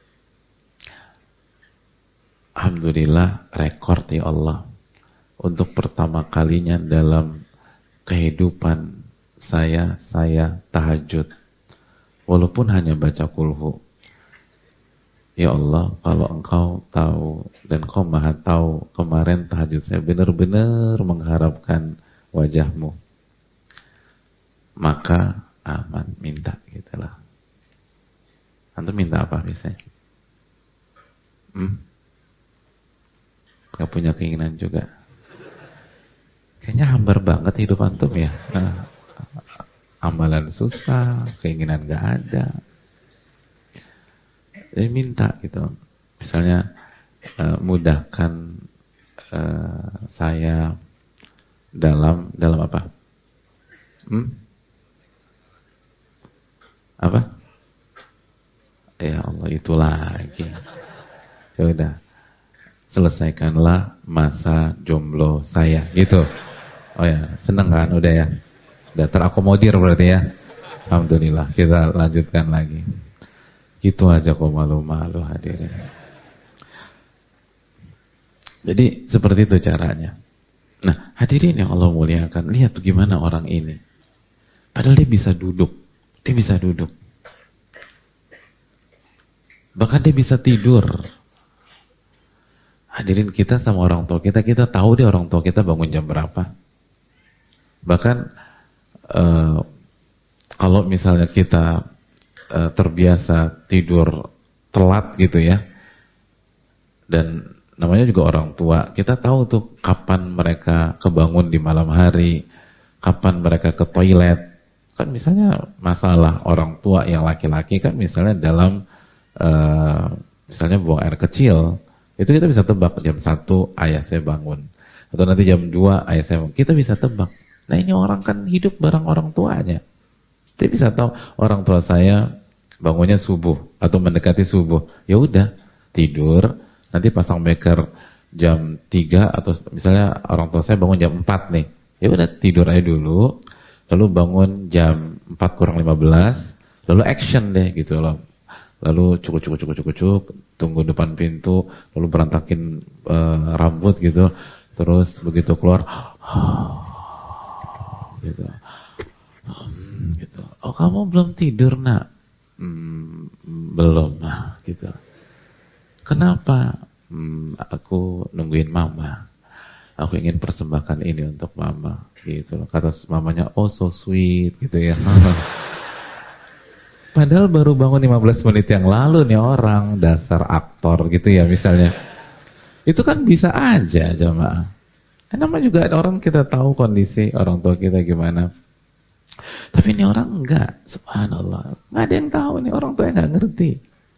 alhamdulillah rekor ya Allah, untuk pertama kalinya dalam kehidupan saya tahajud walaupun hanya baca kulhu. Ya Allah, kalau Engkau tahu dan Engkau Maha tahu, kemarin tahajud saya benar-benar mengharapkan wajahmu, maka aman, minta, gitulah. Antum minta apa biasanya? Gak punya keinginan juga. Kayaknya hambar banget hidup antum ya. Amalan susah, keinginan gak ada. Jadi minta gitu. Misalnya mudahkan saya dalam apa? Apa? Ya Allah, itu lagi. Ya udah, selesaikanlah masa jomblo saya, gitu. Oh ya, seneng kan? Udah ya, udah terakomodir berarti ya. Alhamdulillah, kita lanjutkan lagi. Gitu aja kok, malu-malu hadirin. Jadi seperti itu caranya. Nah, hadirin yang Allah muliakan, lihat bagaimana orang ini. Padahal dia bisa duduk. Dia bisa duduk. Bahkan dia bisa tidur. Hadirin, kita sama orang tua kita tahu deh orang tua kita bangun jam berapa. Bahkan kalau misalnya kita terbiasa tidur telat gitu ya, dan namanya juga orang tua, kita tahu tuh kapan mereka kebangun di malam hari, kapan mereka ke toilet. Kan misalnya masalah orang tua yang laki-laki kan misalnya dalam misalnya buang air kecil, itu kita bisa tebak jam 1 ayah saya bangun, atau nanti jam 2 ayah saya bangun, kita bisa tebak. Nah ini orang kan hidup bareng orang tuanya, dia bisa tahu orang tua saya bangunnya subuh atau mendekati subuh, ya udah tidur, nanti pasang beker jam 3, atau misalnya orang tua saya bangun jam 4 nih, ya udah tidur aja dulu, lalu bangun jam 4:15, lalu action deh gitu loh. Lalu cuk, tunggu depan pintu, lalu berantakin rambut gitu, terus begitu keluar, gitu. Gitu. Oh, kamu belum tidur nak? Belum, gitu. Kenapa? Aku nungguin mama. Aku ingin persembahkan ini untuk mama, gitu. Kata mamanya, oh so sweet, gitu ya. Padahal baru bangun 15 menit yang lalu nih orang, dasar aktor gitu ya misalnya. Itu kan bisa aja jamaah. Namanya juga orang, kita tahu kondisi orang tua kita gimana. Tapi ini orang enggak, subhanallah. Enggak ada yang tahu nih, orang tua yang enggak ngerti.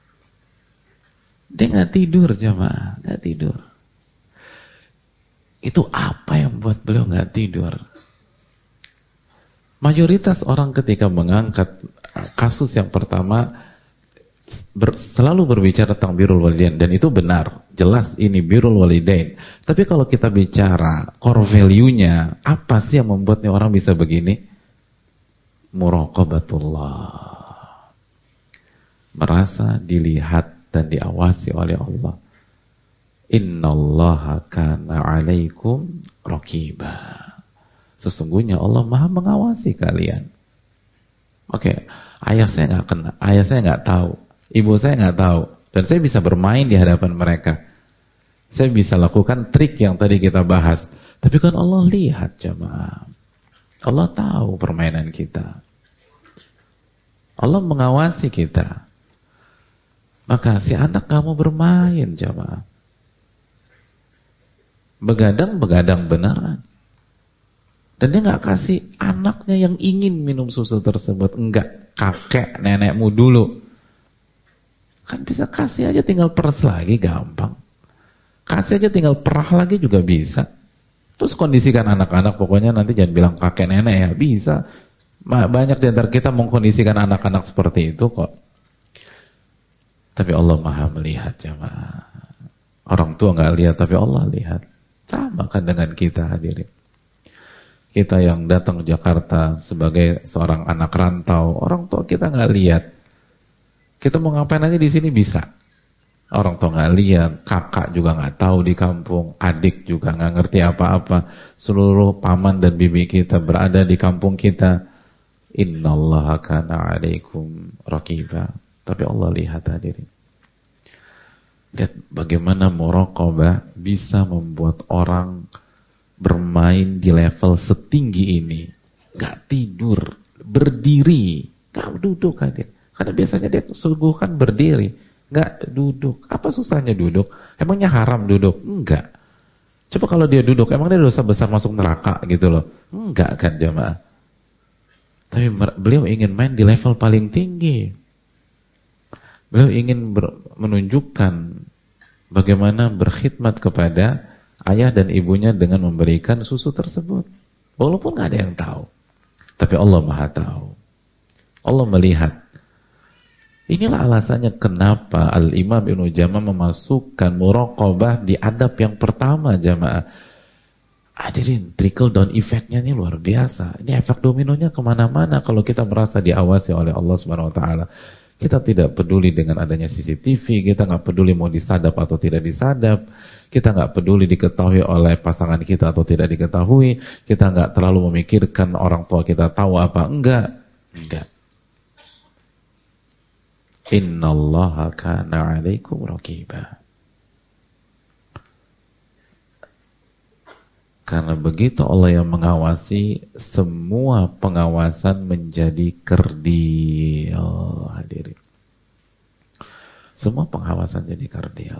Dia enggak tidur jamaah, enggak tidur. Itu apa yang buat beliau enggak tidur? Mayoritas orang ketika mengangkat kasus yang pertama selalu berbicara tentang birrul walidain, dan itu benar, jelas ini birrul walidain. Tapi kalau kita bicara core value-nya, apa sih yang membuat nih orang bisa begini? Muraqabatullah. Merasa dilihat dan diawasi oleh Allah. Innallaha kana 'alaikum raqiba. Sesungguhnya Allah Maha mengawasi kalian. Oke, ayah saya nggak kena, ayah saya nggak tahu, ibu saya nggak tahu, dan saya bisa bermain di hadapan mereka. Saya bisa lakukan trik yang tadi kita bahas. Tapi kan Allah lihat, jamaah. Allah tahu permainan kita. Allah mengawasi kita. Maka si anak kamu bermain, jamaah. Begadang beneran. Dan dia nggak kasih anaknya yang ingin minum susu tersebut. Enggak, kakek, nenekmu dulu. Kan bisa kasih aja, tinggal peres lagi, gampang. Kasih aja tinggal perah lagi juga bisa. Terus kondisikan anak-anak, pokoknya nanti jangan bilang kakek nenek ya, bisa. Banyak di antara kita mengkondisikan anak-anak seperti itu kok. Tapi Allah Maha melihat, jamaah. Orang tua nggak lihat, tapi Allah lihat. Sama kan dengan kita, hadirin. Kita yang datang ke Jakarta sebagai seorang anak rantau, orang tua kita nggak lihat. Kita mau ngapain aja di sini bisa. Orang tua nggak lihat, kakak juga nggak tahu di kampung, adik juga nggak ngerti apa-apa. Seluruh paman dan bibi kita berada di kampung kita. Innallaha kana 'alaikum raqiba. Tapi Allah lihat, hadirin. Lihat bagaimana muraqabah bisa membuat orang bermain di level setinggi ini. Gak tidur, berdiri, gak duduk, hadirin. Karena biasanya dia suguhkan berdiri. Enggak duduk. Apa susahnya duduk? Emangnya haram duduk? Enggak. Coba kalau dia duduk, emang dia dosa besar masuk neraka gitu loh? Enggak kan, jamaah. Tapi beliau ingin main di level paling tinggi. Beliau ingin menunjukkan bagaimana berkhidmat kepada ayah dan ibunya dengan memberikan susu tersebut. Walaupun nggak ada yang tahu. Tapi Allah Maha tahu. Allah melihat. Inilah alasannya kenapa Al-Imam Ibnu Jamah memasukkan muraqabah di adab yang pertama, jamaah. Hadirin, trickle down effect-nya ini luar biasa. Ini efek dominonya kemana-mana kalau kita merasa diawasi oleh Allah Subhanahu Wa Taala. Kita tidak peduli dengan adanya CCTV, kita nggak peduli mau disadap atau tidak disadap, kita nggak peduli diketahui oleh pasangan kita atau tidak diketahui, kita nggak terlalu memikirkan orang tua kita tahu apa enggak. Innallaha kana 'alaikum raqiba. Karena begitu Allah yang mengawasi, semua pengawasan menjadi kerdil, hadirin. Semua pengawasan jadi kerdil.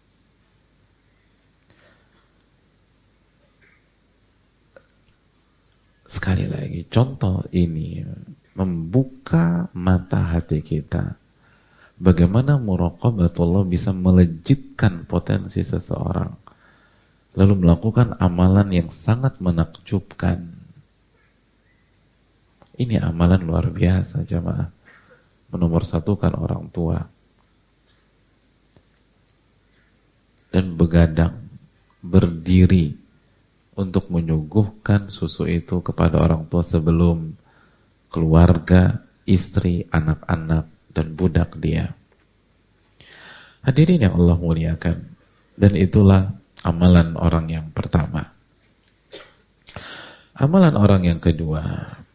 Sekali lagi, contoh ini membuka mata hati kita. Bagaimana muraqabatullah bisa melejitkan potensi seseorang, lalu melakukan amalan yang sangat menakjubkan. Ini amalan luar biasa, jamaah. Menomorsatukan orang tua. Dan begadang, berdiri untuk menyuguhkan susu itu kepada orang tua sebelum keluarga, istri, anak-anak, dan budak dia. Hadirin yang Allah muliakan. Dan itulah amalan orang yang pertama. Amalan orang yang kedua.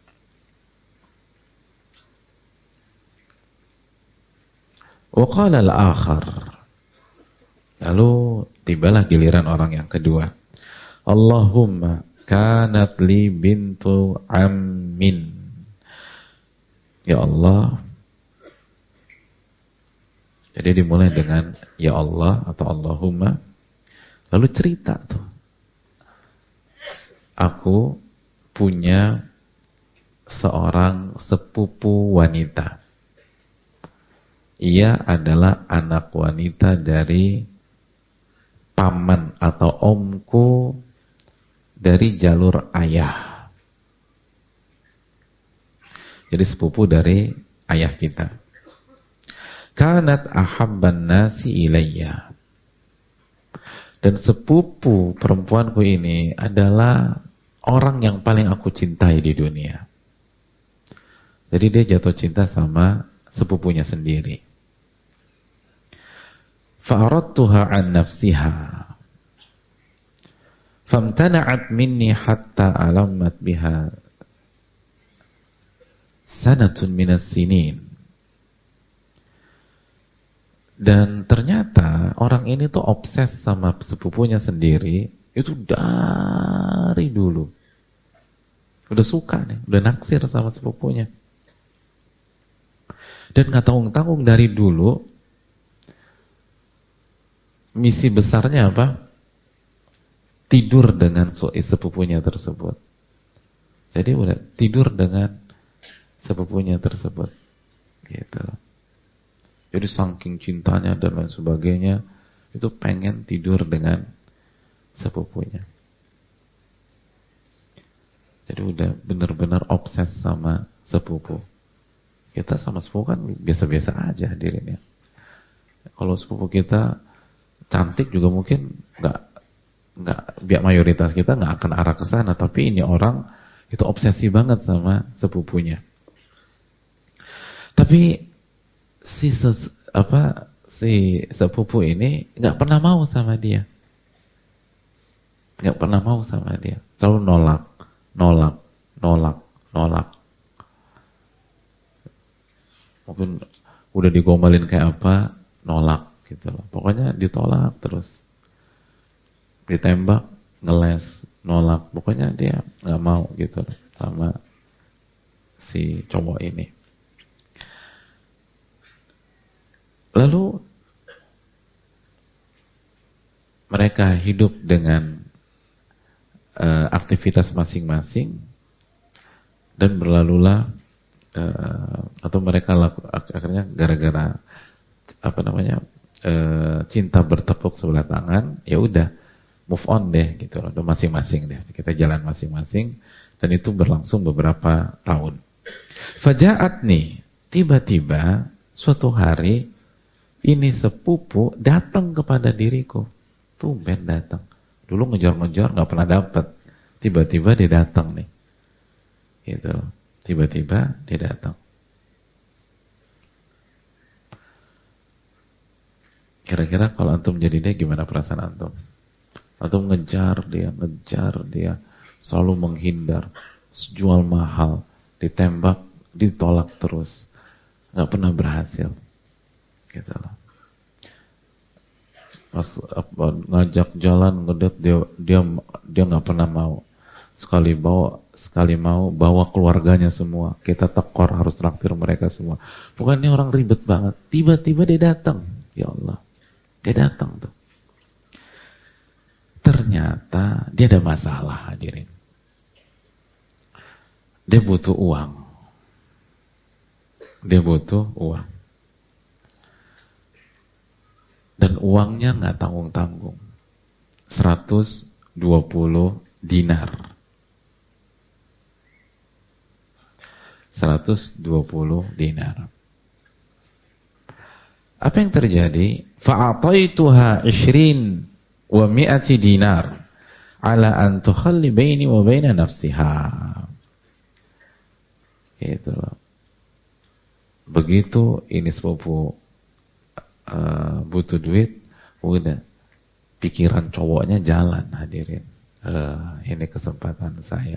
Wa qala al-akhar. Lalu tibalah giliran orang yang kedua. Allahumma kanat li bintu ammin. Ya Allah. Jadi dimulai dengan ya Allah atau Allahumma. Lalu cerita tuh. Aku punya seorang sepupu wanita. Ia adalah anak wanita dari paman atau omku dari jalur ayah. Jadi sepupu dari ayah kita. Kanat ahabban nasi ilayya. Dan sepupu perempuanku ini adalah orang yang paling aku cintai di dunia. Jadi dia jatuh cinta sama sepupunya sendiri. fa'aradtuha an nafsiha famtana'at minni hatta alamat biha sanatun minas sinin. Dan ternyata orang ini tuh obses sama sepupunya sendiri itu dari dulu. Udah suka nih, udah naksir sama sepupunya. Dan gak tanggung-tanggung dari dulu misi besarnya apa? Tidur dengan sepupunya tersebut. Jadi udah tidur dengan sepupunya tersebut. Gitu. Jadi saking cintanya dan lain sebagainya, itu pengen tidur dengan sepupunya. Jadi udah benar-benar obses sama sepupu. Kita sama sepupu kan biasa-biasa aja hadirin ya. Kalau sepupu kita cantik juga mungkin biar mayoritas kita nggak akan arah ke sana. Tapi ini orang itu obsesi banget sama sepupunya. Tapi si sepupu ini nggak pernah mau sama dia, nggak pernah mau sama dia, selalu nolak. Mungkin udah digombalin kayak apa, nolak gitu loh. Pokoknya ditolak terus, ditembak, ngeles, nolak. Pokoknya dia nggak mau gitu loh sama si cowok ini. Lalu mereka hidup dengan aktivitas masing-masing dan berlalulah atau mereka akhirnya gara-gara cinta bertepuk sebelah tangan, ya udah move on deh gitu loh, masing-masing deh, kita jalan masing-masing, dan itu berlangsung beberapa tahun. Fajaat nih, tiba-tiba suatu hari ini sepupu datang kepada diriku. Tumben datang. Dulu ngejar-ngejar nggak pernah dapat. Tiba-tiba dia datang nih. Gitu. Tiba-tiba dia datang. Kira-kira kalau antum jadi dia gimana perasaan antum? Antum ngejar dia, selalu menghindar, jual mahal, ditembak, ditolak terus, nggak pernah berhasil. Gitu loh. Pas ngajak jalan ngedate dia nggak pernah mau. Sekali mau bawa keluarganya semua. Kita tekor harus traktir mereka semua. Pokoknya orang ribet banget. Tiba-tiba dia datang. Ya Allah. Dia datang tuh. Ternyata dia ada masalah, hadirin. Dia butuh uang. Dan uangnya nggak tanggung-tanggung. 120 dinar. 120 dinar. Apa yang terjadi? Fa'ataituha 20 wa 100 dinar ala an tukhalli baini wa baina nafsiha. Gitu. Begitu ini sepupu butuh duit, udah pikiran cowoknya jalan, hadirin. Ini kesempatan saya.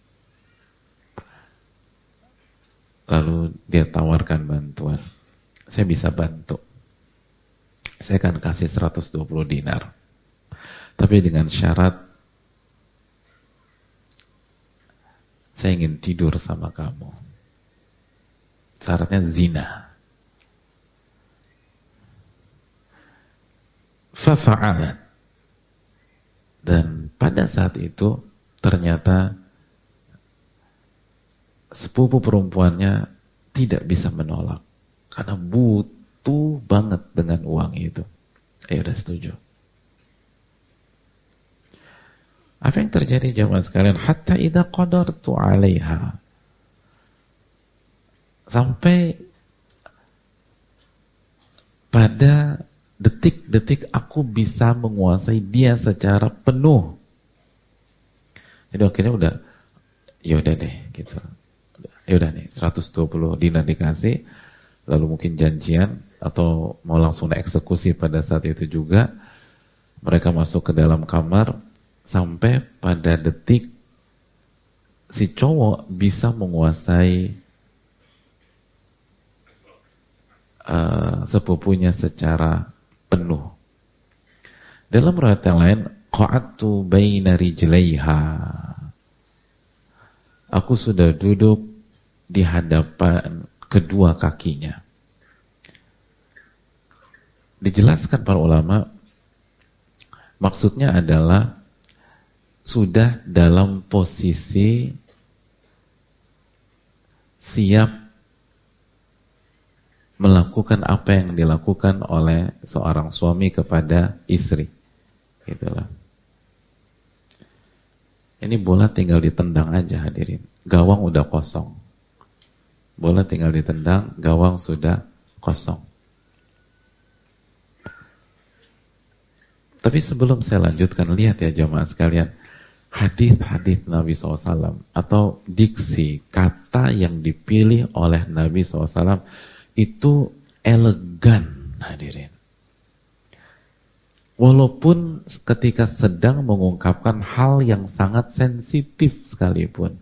Lalu dia tawarkan bantuan. Saya bisa bantu. Saya akan kasih 120 dinar. Tapi dengan syarat saya ingin tidur sama kamu. Syaratnya zina. Fafa'alat. Dan pada saat itu ternyata sepupu perempuannya tidak bisa menolak karena butuh banget dengan uang itu. Ya udah setuju. Apa yang terjadi jamaah sekalian? Hatta idza qadartu 'alaiha. Sampai pada detik-detik aku bisa menguasai dia secara penuh. Jadi akhirnya udah, ya udah deh gitu. Ya udah nih 120 dinar dikasih, lalu mungkin janjian atau mau langsung dieksekusi pada saat itu juga. Mereka masuk ke dalam kamar sampai pada detik si cowok bisa menguasai sepupunya secara penuh. Dalam riwayat yang lain, qa'adtu baina rijlaiha. Aku sudah duduk di hadapan kedua kakinya. Dijelaskan para ulama, maksudnya adalah sudah dalam posisi siap melakukan apa yang dilakukan oleh seorang suami kepada istri. Itulah. Ini bola tinggal ditendang aja hadirin. Gawang udah kosong. Bola tinggal ditendang, gawang sudah kosong. Tapi sebelum saya lanjutkan, lihat ya jamaah sekalian. Hadis-hadis Nabi SAW atau diksi, kata yang dipilih oleh Nabi SAW itu elegan hadirin. Walaupun ketika sedang mengungkapkan hal yang sangat sensitif sekalipun.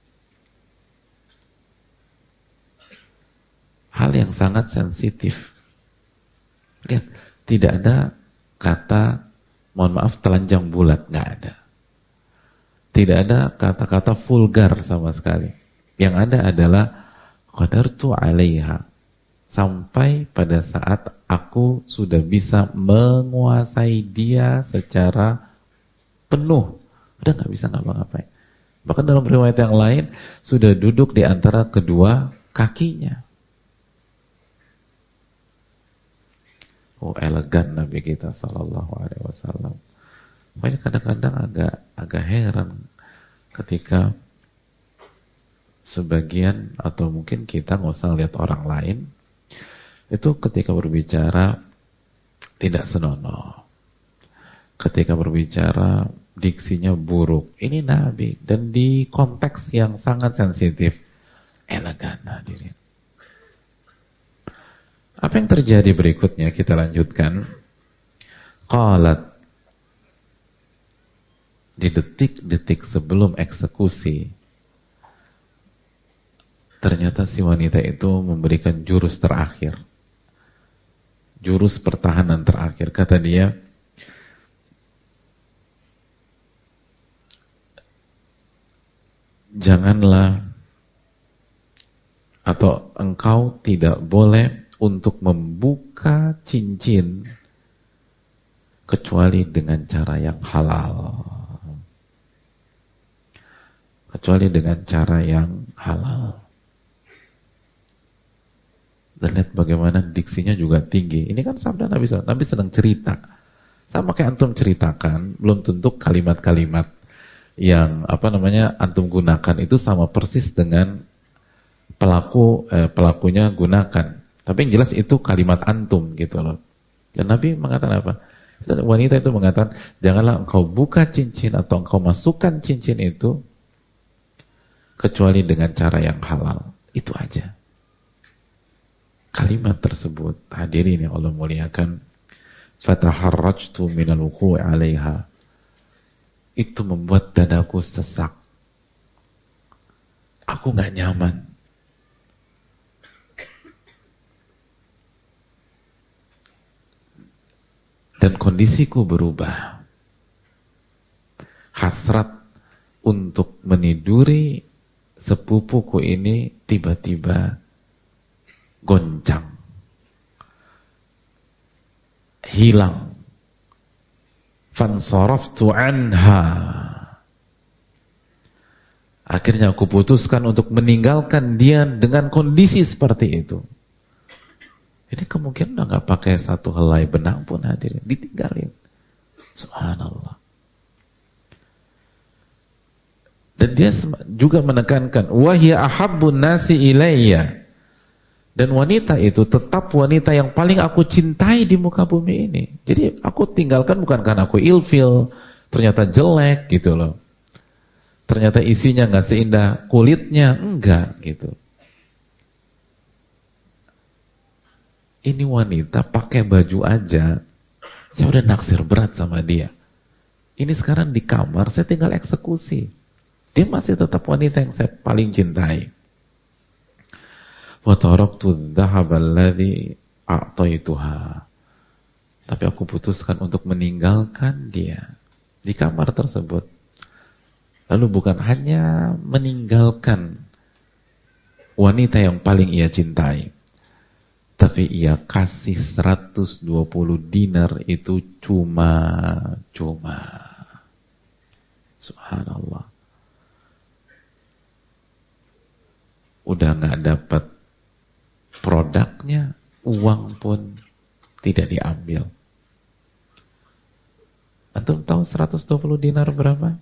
Hal yang sangat sensitif. Lihat, tidak ada kata, mohon maaf, telanjang bulat, nggak ada. Tidak ada kata-kata vulgar sama sekali. Yang ada adalah qadartu 'alaiha. Sampai pada saat aku sudah bisa menguasai dia secara penuh. Udah gak bisa ngapa-ngapain. Bahkan dalam riwayat yang lain, sudah duduk di antara kedua kakinya. Oh, elegan Nabi kita sallallahu alaihi wasallam. Makanya kadang-kadang agak heran ketika sebagian atau mungkin kita nggak usah lihat orang lain, itu ketika berbicara tidak senonoh, ketika berbicara diksinya buruk. Ini Nabi dan di konteks yang sangat sensitif, elegan hadirin. Apa yang terjadi berikutnya? Kita lanjutkan. Qalat, di detik-detik sebelum eksekusi, ternyata si wanita itu memberikan jurus terakhir. Jurus pertahanan terakhir. Kata dia, janganlah atau engkau tidak boleh untuk membuka cincin kecuali dengan cara yang halal. Kecuali dengan cara yang halal. Dan lihat bagaimana diksinya juga tinggi. Ini kan sabda Nabi SAW. Nabi sedang cerita. Sama kayak antum ceritakan, belum tentu kalimat-kalimat yang antum gunakan itu sama persis dengan pelakunya gunakan. Tapi yang jelas itu kalimat antum gitu loh. Dan Nabi mengatakan apa? Wanita itu mengatakan, janganlah engkau buka cincin atau engkau masukkan cincin itu kecuali dengan cara yang halal. Itu aja. Kalimat tersebut, hadirin yang Allah muliakan, fataharrajtu minal wuqu'i 'alaiha. Itu membuat dadaku sesak. Aku enggak nyaman. Dan kondisiku berubah. Hasrat untuk meniduri sepupuku ini tiba-tiba goncang, hilang. Fansaraftu anha. Akhirnya aku putuskan untuk meninggalkan dia dengan kondisi seperti itu. Ini kemungkinan udah gak pakai satu helai benang pun hadirin, ditinggalin. Subhanallah. Dan dia juga menekankan, wahya ahabbun nasi ilayya. Dan wanita itu tetap wanita yang paling aku cintai di muka bumi ini. Jadi aku tinggalkan bukan karena aku ilfil, ternyata jelek gitu loh. Ternyata isinya gak seindah kulitnya, enggak gitu. Ini wanita pakai baju aja, saya udah naksir berat sama dia. Ini sekarang di kamar, saya tinggal eksekusi. Dia masih tetap wanita yang saya paling cintai. Wa taraktu dhahaba alladhi a'taituha. Tapi aku putuskan untuk meninggalkan dia di kamar tersebut. Lalu bukan hanya meninggalkan wanita yang paling ia cintai, tapi ia kasih 120 dinar itu cuma-cuma. Subhanallah. Udah gak dapat produknya, uang pun tidak diambil. Antum tahu 120 dinar berapa?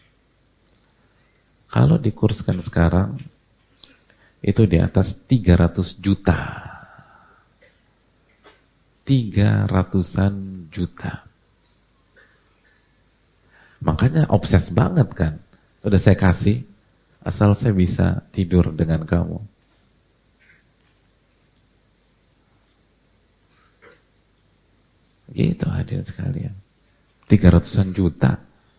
Kalau dikurskan sekarang, itu di atas 300 juta. 300-an juta. Makanya obses banget kan. Udah saya kasih, asal saya bisa tidur dengan kamu. Gitu hadirin sekalian. 300-an juta.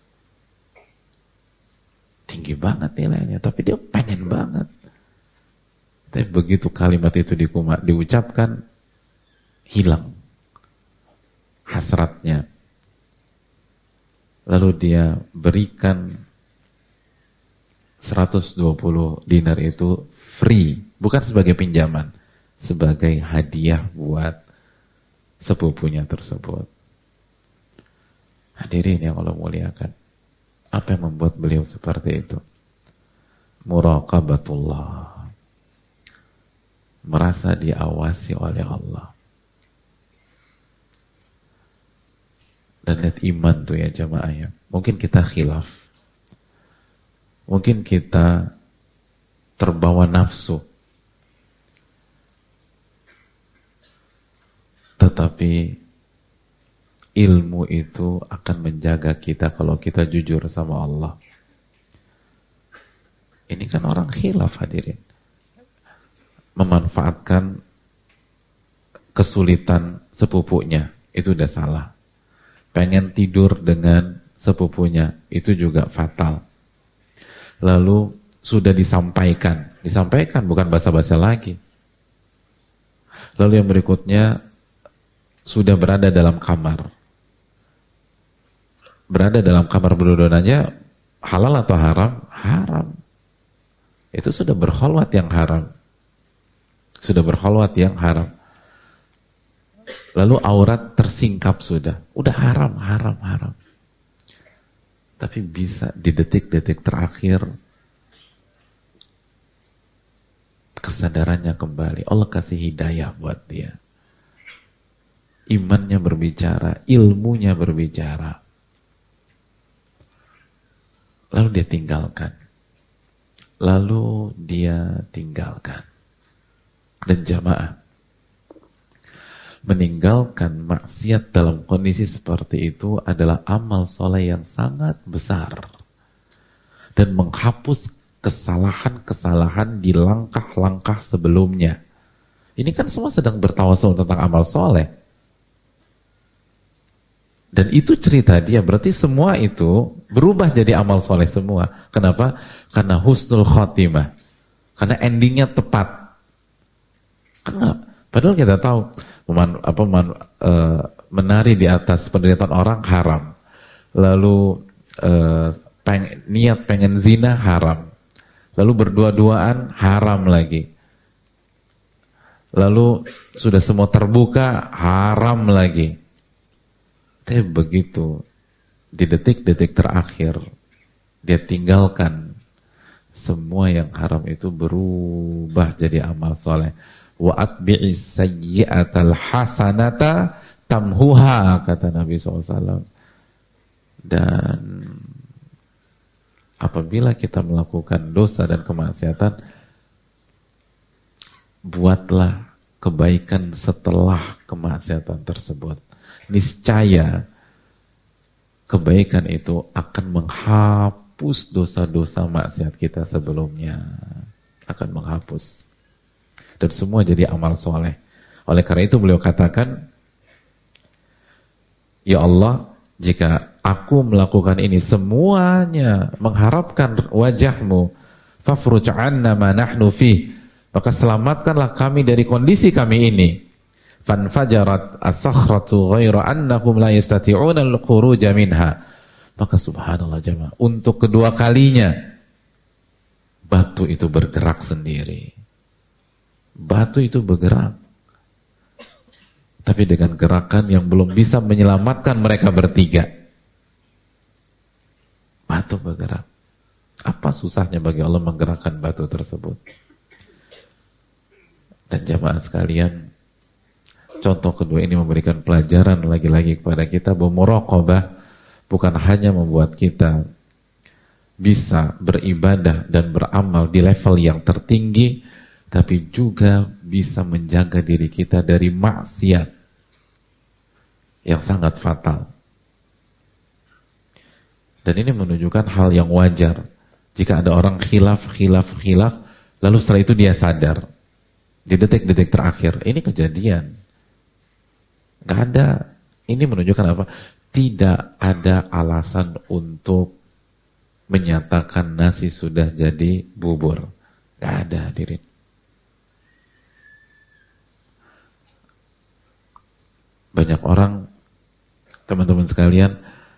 Tinggi banget nilainya, tapi dia pengen banget. Tapi begitu kalimat itu diucapkan, hilang hasratnya. Lalu dia berikan 120 dinar itu free, bukan sebagai pinjaman, sebagai hadiah buat sepupunya tersebut. Hadirin yang Allah muliakan, apa yang membuat beliau seperti itu? Muraqabatullah, merasa diawasi oleh Allah. Dan lihat iman tuh ya jamaah ya. Mungkin kita khilaf, mungkin kita terbawa nafsu, tetapi ilmu itu akan menjaga kita kalau kita jujur sama Allah. Ini kan orang khilaf hadirin, memanfaatkan kesulitan sepupunya, itu udah salah. Pengen tidur dengan sepupunya, itu juga fatal. Lalu sudah disampaikan bukan basa-basa lagi. Lalu yang berikutnya, sudah berada dalam kamar. Berada dalam kamar berdua aja, halal atau haram? Haram. Itu sudah berkholwat yang haram. Sudah berkholwat yang haram. Lalu aurat tersingkap sudah haram. Tapi bisa di detik-detik terakhir kesadarannya kembali. Allah kasih hidayah buat dia. Imannya berbicara, ilmunya berbicara. Lalu dia tinggalkan. Dan jamaah, meninggalkan maksiat dalam kondisi seperti itu adalah amal soleh yang sangat besar dan menghapus kesalahan-kesalahan di langkah-langkah sebelumnya. Ini kan semua sedang bertawasul tentang amal soleh, dan itu cerita dia, berarti semua itu berubah jadi amal soleh semua. Kenapa? Karena husnul khotimah, karena endingnya tepat. Padahal kita tahu menari di atas penderitaan orang haram. Lalu niat pengen zina haram. Lalu berdua-duaan haram lagi. Lalu sudah semua terbuka haram lagi. Tapi begitu di detik-detik terakhir dia tinggalkan semua yang haram itu, berubah jadi amal soleh. Wa atbi'is sayyi'atal hasanata tamhuha, kata Nabi SAW. Dan apabila kita melakukan dosa dan kemaksiatan, buatlah kebaikan setelah kemaksiatan tersebut. Niscaya kebaikan itu akan menghapus dosa-dosa maksiat kita sebelumnya. Akan menghapus. Dan semua jadi amal soleh. Oleh karena itu beliau katakan, ya Allah, jika aku melakukan ini semuanya mengharapkan wajahmu, fafruj 'anna ma nahnu fih, maka selamatkanlah kami dari kondisi kami ini. Fanfajarat as-sakhratu ghaira annahum la yastati'una al-khuruj minha. Maka subhanallah jemaah, untuk kedua kalinya batu itu bergerak sendiri. Batu itu bergerak, tapi dengan gerakan yang belum bisa menyelamatkan mereka bertiga. Batu bergerak. Apa susahnya bagi Allah menggerakkan batu tersebut? Dan jamaah sekalian, contoh kedua ini memberikan pelajaran lagi-lagi kepada kita bahwa muraqabah bukan hanya membuat kita bisa beribadah dan beramal di level yang tertinggi, tapi juga bisa menjaga diri kita dari maksiat yang sangat fatal. Dan ini menunjukkan hal yang wajar. Jika ada orang khilaf, lalu setelah itu dia sadar. Di detik-detik terakhir, ini kejadian. Gak ada. Ini menunjukkan apa? Tidak ada alasan untuk menyatakan nasi sudah jadi bubur. Gak ada, hadirin. Banyak orang, teman-teman sekalian,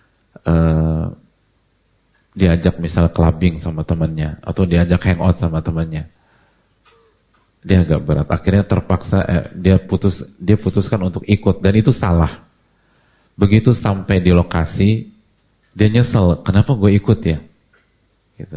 diajak misal clubbing sama temannya, atau diajak hangout sama temannya. Dia agak berat, akhirnya terpaksa dia putuskan untuk ikut, dan itu salah. Begitu sampai di lokasi, dia nyesel, kenapa gue ikut ya? Gitu.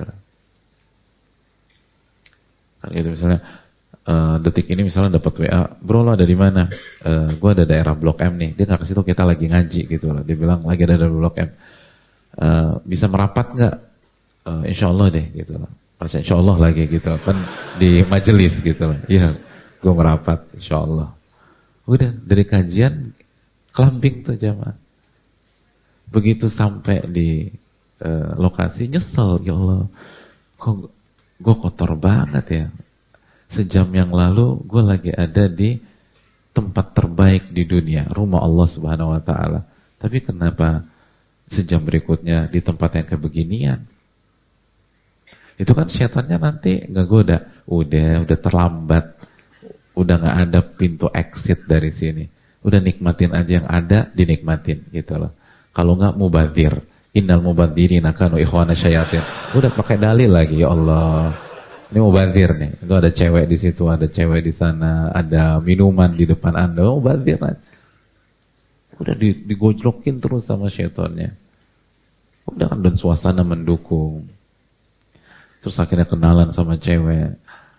Kan gitu misalnya, detik ini misalnya dapat WA, bro lo ada di mana? Gue ada daerah Blok M nih. Dia nggak kasih tahu kita lagi ngaji gitu loh. Dia bilang lagi ada daerah Blok M. Bisa merapat nggak? Insya Allah deh gitu loh. Insya Allah lagi gitu kan di majelis gitu loh. Iya, gue merapat insya Allah. Udah dari kajian clubbing tuh jamaah. Begitu sampai di lokasi nyesel, ya Allah, kok gue kotor banget ya. Sejam yang lalu gue lagi ada di tempat terbaik di dunia, rumah Allah Subhanahu Wa Taala. Tapi kenapa sejam berikutnya di tempat yang kebeginian? Itu kan syaitannya nanti nggak goda. Udah terlambat, udah nggak ada pintu exit dari sini. Udah nikmatin aja yang ada, dinikmatin gitu loh. Kalau nggak mubadzir, innal mubadzirina kanu ikhwana syayatin. Udah pakai dalil lagi, ya Allah. Ini mubadzir nih. Itu ada cewek di situ, ada cewek di sana, ada minuman di depan Anda. Mubadzir aja. Udah digojlokin terus sama syaitannya. Udah kan, dan suasana mendukung. Terus akhirnya kenalan sama cewek.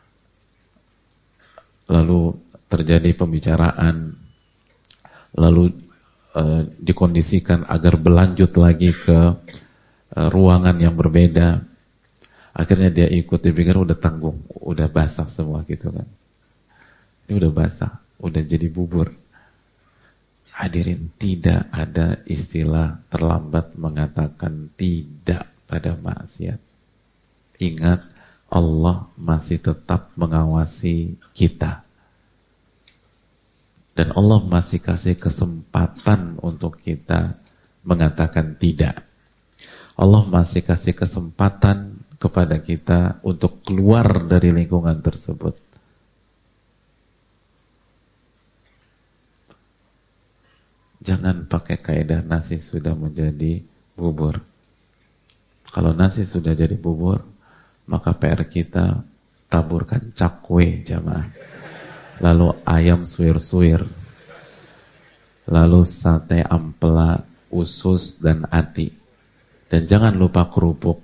Lalu terjadi pembicaraan. Lalu dikondisikan agar berlanjut lagi ke ruangan yang berbeda. Akhirnya dia ikut, dia pikir udah tanggung, udah basah semua gitu kan. Ini udah basah, udah jadi bubur. Hadirin, tidak ada istilah terlambat mengatakan tidak pada maksiat. Ingat, Allah masih tetap mengawasi kita. Dan Allah masih kasih kesempatan untuk kita mengatakan tidak. Allah masih kasih kesempatan kepada kita untuk keluar dari lingkungan tersebut. Jangan pakai kaidah nasi sudah menjadi bubur. Kalau nasi sudah jadi bubur, maka PR kita taburkan cakwe jamaah. Lalu ayam suwir-suwir. Lalu sate ampela, usus dan ati. Dan jangan lupa kerupuk.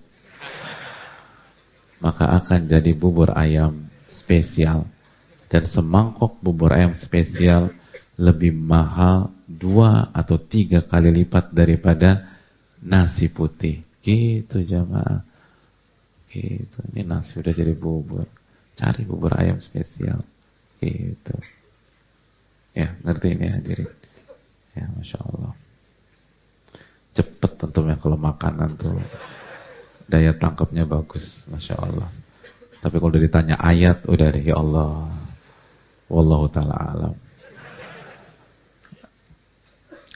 Maka akan jadi bubur ayam spesial. Dan semangkok bubur ayam spesial lebih mahal 2 atau 3 kali lipat daripada nasi putih. Gitu jamaah. Gitu. Ini nasi udah jadi bubur. Cari bubur ayam spesial. Gitu. Ya, ngerti ini hadirin. Ya, Masya Allah. Cepet tentunya kalau makanan tuh daya tangkapnya bagus, Masya Allah. Tapi kalau udah ditanya ayat, udah deh, ya Allah. Wallahu ta'ala alam.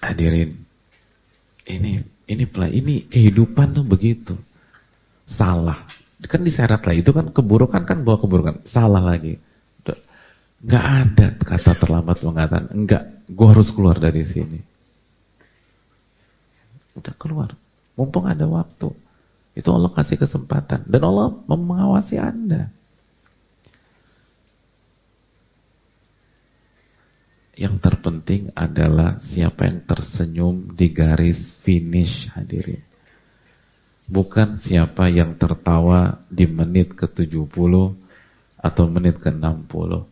Hadirin, ini kehidupan tuh begitu. Salah. Kan diseret lagi, itu kan keburukan kan bawa keburukan. Salah lagi. Nggak ada kata terlambat mengatakan, enggak, gue harus keluar dari sini. Udah keluar. Mumpung ada waktu. Itu Allah kasih kesempatan. Dan Allah mengawasi Anda. Yang terpenting adalah siapa yang tersenyum di garis finish, hadirin. Bukan siapa yang tertawa di menit ke-70 atau menit ke-60.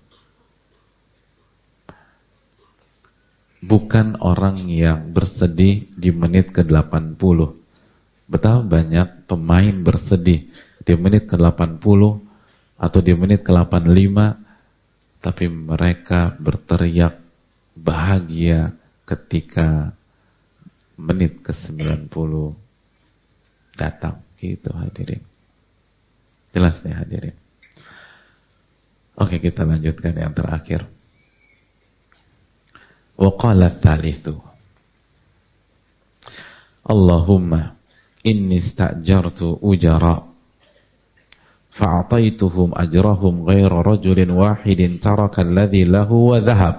Bukan orang yang bersedih di menit ke-80. Betapa banyak pemain bersedih di menit ke-80 atau di menit ke-85, tapi mereka berteriak bahagia ketika menit ke-90 datang. Gitu hadirin. Jelas nih hadirin. Oke, kita lanjutkan yang terakhir. Wa qala tsalitsu, Allahumma inni sta'jartu ujara fa'ataituhum ajrahum ghaira rajulin wahidin taraka alladhi lahu wa dhahab.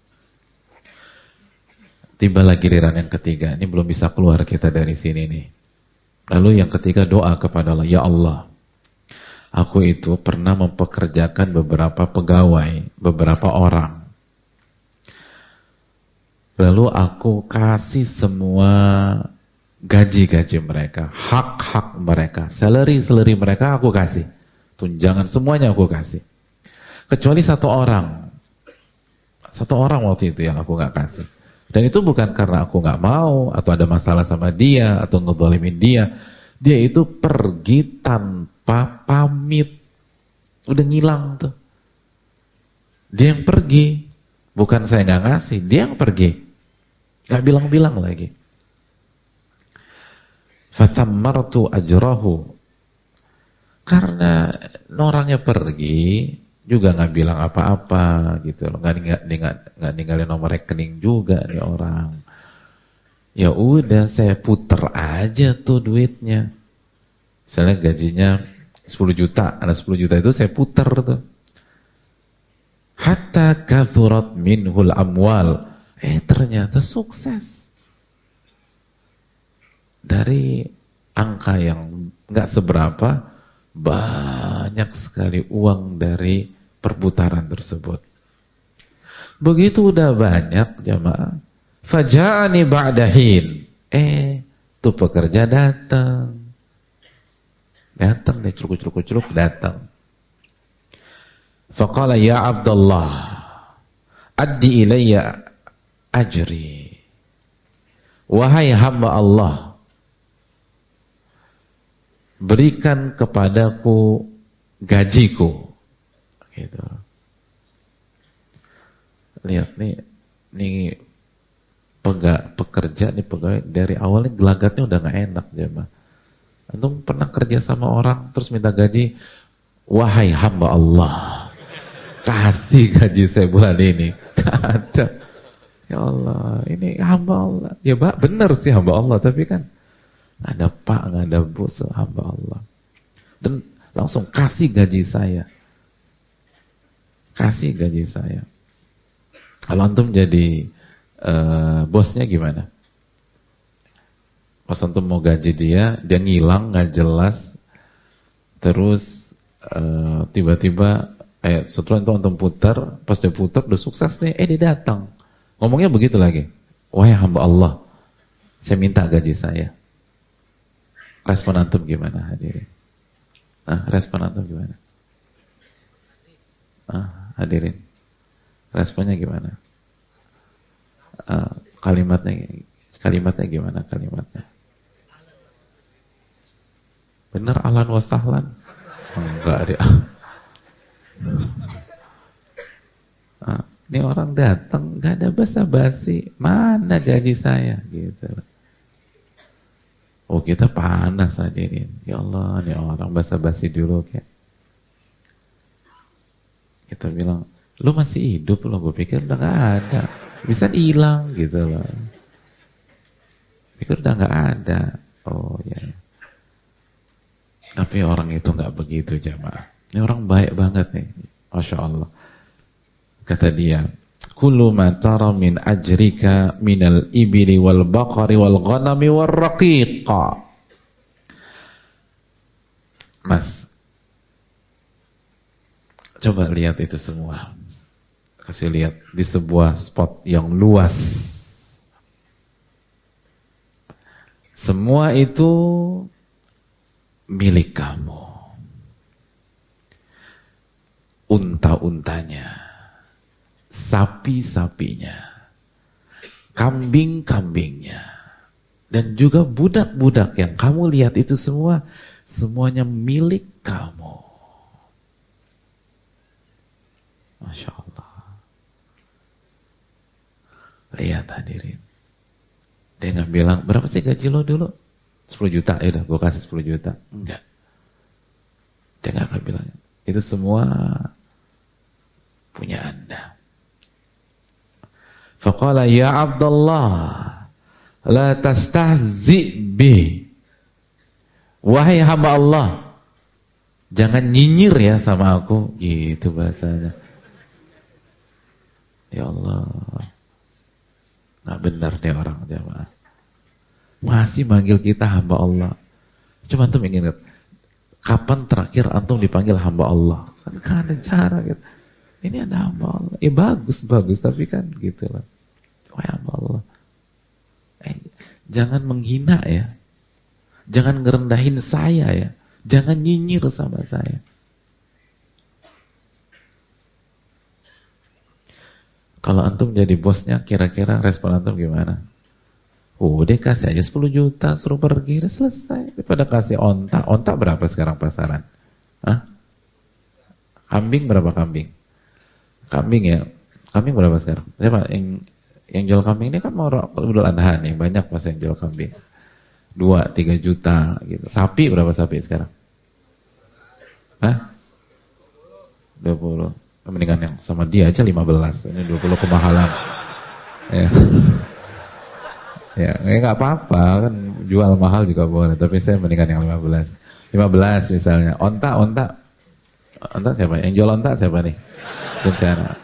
Tibalah giliran yang ketiga. Ini belum bisa keluar kita dari sini nih. Lalu yang ketiga doa kepada Allah. Ya Allah, aku itu pernah mempekerjakan beberapa pegawai, beberapa orang. Lalu aku kasih semua gaji-gaji mereka, hak-hak mereka, salary mereka aku kasih. Tunjangan semuanya aku kasih. Kecuali satu orang. Satu orang waktu itu yang aku gak kasih. Dan itu bukan karena aku gak mau, atau ada masalah sama dia, atau ngezalimin dia. Dia itu pergi tanpa pamit. Udah ngilang tuh. Dia yang pergi. Bukan saya gak ngasih, dia yang pergi. Gak bilang-bilang lagi. Fathammartu ajrahu. Karena orangnya pergi, juga nggak bilang apa-apa gitu loh, nggak ninggalin nomor rekening juga nih orang. Ya udah, saya puter aja tuh duitnya. Misalnya gajinya 10 juta, ada 10 juta itu saya puter tuh. Hatta kathurat minhul amwal. Ternyata sukses. Dari angka yang nggak seberapa, banyak sekali uang dari perputaran tersebut. Begitu udah banyak jamaah, faja'ani ba'dahin. Tuh pekerja datang. Datang deh, curuk datang. Faqala ya Abdullah, addi ilayya ajri. Wahai hamba Allah, berikan kepadaku gajiku. Gitu. Lihat nih pekerja nih, pegawai dari awalnya gelagatnya udah gak enak jemaah. Antum pernah kerja sama orang terus minta gaji, wahai hamba Allah, kasih gaji saya bulan ini. Gak ada. Ya Allah, ini hamba Allah. Ya Pak, benar sih hamba Allah, tapi kan gak ada pak, gak ada bos, hamba Allah. Dan langsung kasih gaji saya. Kasih gaji saya. Kalau antum jadi bosnya gimana? Pas antum mau gaji dia ngilang, gak jelas. Terus tiba-tiba setelah itu antum putar, pas dia putar udah sukses nih, dia datang. Ngomongnya begitu lagi. Wahai hamba Allah, saya minta gaji saya. Respon antum gimana hadirin? Respon antum gimana? Hadirin, responnya gimana? Kalimatnya gimana kalimatnya? Bener ahlan wa sahlan? Enggak dia. Ini orang datang gak ada basa-basi, mana gaji saya gitu. Oh kita panas hadirin. Ya Allah, ini orang basa-basi dulu kayak. Kita bilang, lu masih hidup loh, gue pikir udah gak ada. Bisa hilang gitu loh. Pikir udah nggak ada. Oh ya. Tapi orang itu nggak begitu jamaah. Ini orang baik banget nih. Masya Allah. Kata dia, kullu ma tara min ajrika minal ibili wal baqari wal ghanami wal raqiqa. Mas, coba lihat itu semua. Kasih lihat di sebuah spot yang luas. Semua itu milik kamu. Unta-untanya, sapi-sapinya, kambing-kambingnya, dan juga budak-budak yang kamu lihat itu semua, semuanya milik kamu. Masya Allah. Lihat hadirin. Dia nggak bilang, berapa sih gaji lo dulu? 10 juta, ya udah gue kasih 10 juta. Enggak. Dia nggak akan bilang. Itu semua punya Anda. Faqala ya Abdullah, la tastahzi bi. Wahai hamba Allah, jangan nyinyir ya sama aku. Gitu bahasanya. Ya Allah. Nggak benar nih orang jamaah. Masih manggil kita hamba Allah. Cuma antum ingat, kapan terakhir antum dipanggil hamba Allah? Kan ada cara gitu. Ini ada hamba Allah. Bagus, tapi kan gitu lah. Wah hamba Allah. Jangan menghina ya. Jangan ngerendahin saya ya. Jangan nyinyir sama saya. Kalau antum jadi bosnya, kira-kira respon antum gimana? Udah kasih aja 10 juta, suruh pergi, udah selesai. Daripada kasih onta. Onta berapa sekarang pasaran? Hah? Kambing berapa kambing? Kambing ya? Kambing berapa sekarang? Siapa? Yang jual kambing ini kan mau Idul Adha nih, banyak mas yang jual kambing. 2-3 juta gitu. Sapi berapa sapi sekarang? Hah? 20. Mendingan yang sama dia aja 15. Ini 20 kemahalan. Ya. Ya, enggak apa-apa kan jual mahal juga boleh, tapi saya mendingan yang 15. 15 misalnya. Onta siapa? Yang jual onta siapa nih? Bencana.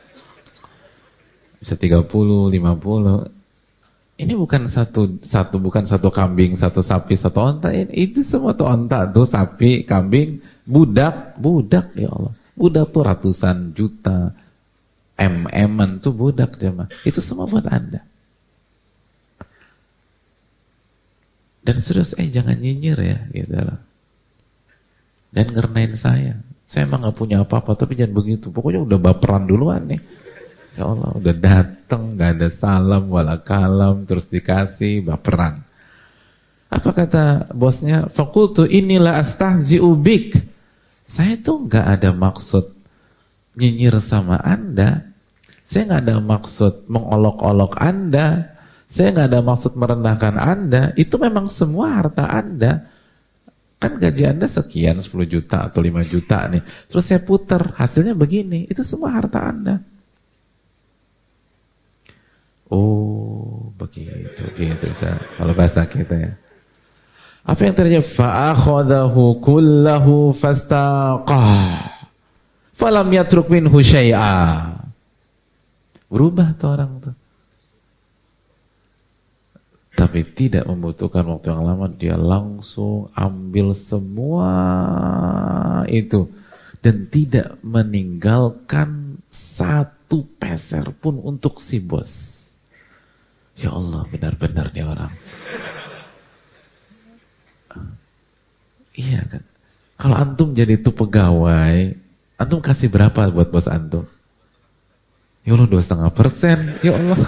Bisa 30, 50. Ini bukan satu kambing, satu sapi, satu onta. Itu semua tuh onta, tuh sapi, kambing, budak ya Allah. Budak tuh ratusan juta, MM-an tuh budak jemaah. Itu semua buat Anda. Dan serius, jangan nyinyir ya, gitu loh. Dan ngerenain saya. Saya emang gak punya apa-apa, tapi jangan begitu. Pokoknya udah baperan duluan nih. Ya Allah, udah dateng, gak ada salam, wala kalam, terus dikasih, baperan. Apa kata bosnya? Fakultu inilah astahzi'u bik. Saya tuh gak ada maksud nyinyir sama Anda. Saya gak ada maksud mengolok-olok Anda. Saya gak ada maksud merendahkan Anda. Itu memang semua harta Anda. Kan gaji Anda sekian, 10 juta atau 5 juta nih. Terus saya putar, hasilnya begini. Itu semua harta Anda. Oh, begitu. Kalau bahasa kita ya. Apa yang terjadi? Fa'akhadahu kullahu fastaqah. Falam yatruk minhu syai'a. Berubah tuh orang tuh. Tapi tidak membutuhkan waktu yang lama, dia langsung ambil semua itu dan tidak meninggalkan satu peser pun untuk si bos. Ya Allah, benar-benar nih orang. Iya kan. Kalau antum jadi tuh pegawai, antum kasih berapa buat bos antum? Ya Allah, 2,5%. Ya Allah.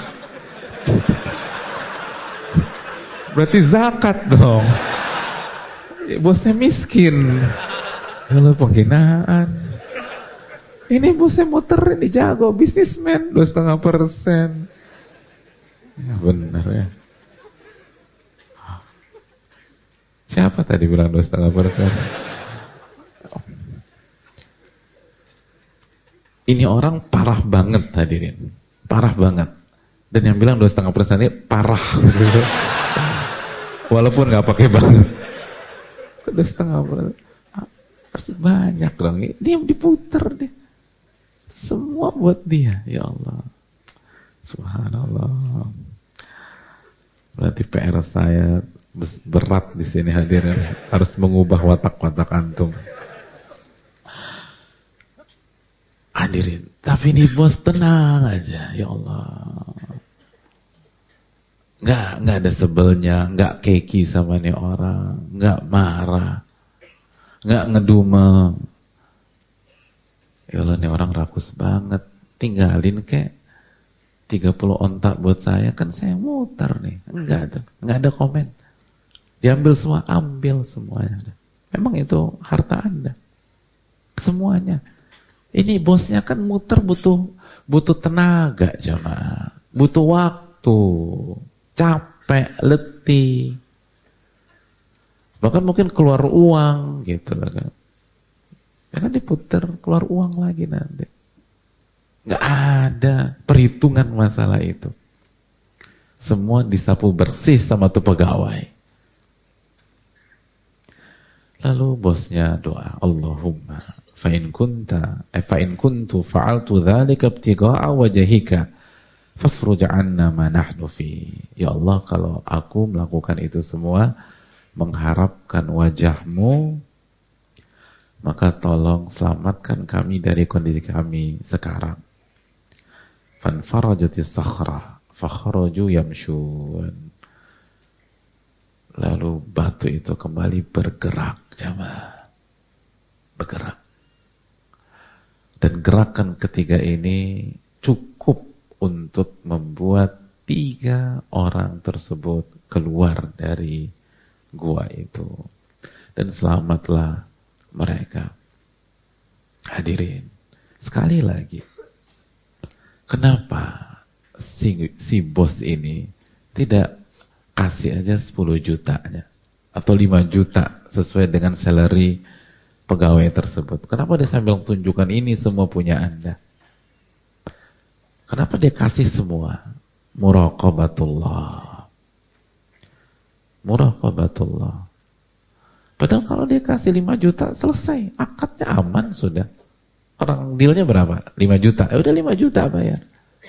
Berarti zakat dong. Bosnya miskin. Ya Allah, penghinaan. Ini bosnya muter, ini jago, bisnismen, 2,5%. Ya benar ya. Siapa tadi bilang 2,5%? Ini orang parah banget hadirin. Parah banget. Dan yang bilang 2,5% ini parah. Walaupun nggak pakai banget. 1,5 bulan. Pasti banyak dong. Dia diputer deh. Semua buat dia. Ya Allah. Subhanallah. Berarti PR saya berat di sini hadirin. Harus mengubah watak-watak antum. Hadirin. Tapi ini bos tenang aja. Ya Allah. Nggak ada sebelnya. Nggak keki sama nih orang. Nggak marah. Nggak ngedumel. Ya Allah, nih orang rakus banget. Tinggalin kek 30 ontak buat saya, kan saya muter nih. Enggak ada komen. Diambil semua, ambil semuanya. Memang itu harta Anda. Semuanya. Ini bosnya kan muter butuh tenaga jemaah. Butuh waktu. Capek, letih. Bahkan mungkin keluar uang gitu kan. Karena diputer, keluar uang lagi nanti. Nggak ada perhitungan masalah itu. Semua disapu bersih sama tuh pegawai. Lalu bosnya doa, Allahumma fa'in kuntu fa'altu dzalika ibtigha'a wajhika fafruj 'anna ma nahnu fi. Ya Allah, kalau aku melakukan itu semua mengharapkan wajahmu, maka tolong selamatkan kami dari kondisi kami sekarang. Fanfarajatis sakhrah fakhraju yamshun. Lalu batu itu kembali bergerak, jamaah. Bergerak. Dan gerakan ketiga ini cukup untuk membuat 3 orang tersebut keluar dari gua itu. Dan selamatlah mereka. Hadirin, sekali lagi, kenapa si bos ini tidak kasih aja 10 jutanya atau 5 juta sesuai dengan salary pegawai tersebut? Kenapa dia sambil tunjukkan ini semua punya Anda? Kenapa dia kasih semua? Muraqabatullah. Muraqabatullah. Padahal kalau dia kasih 5 juta, selesai. Akadnya aman sudah. Orang dealnya berapa? 5 juta. Udah 5 juta bayar.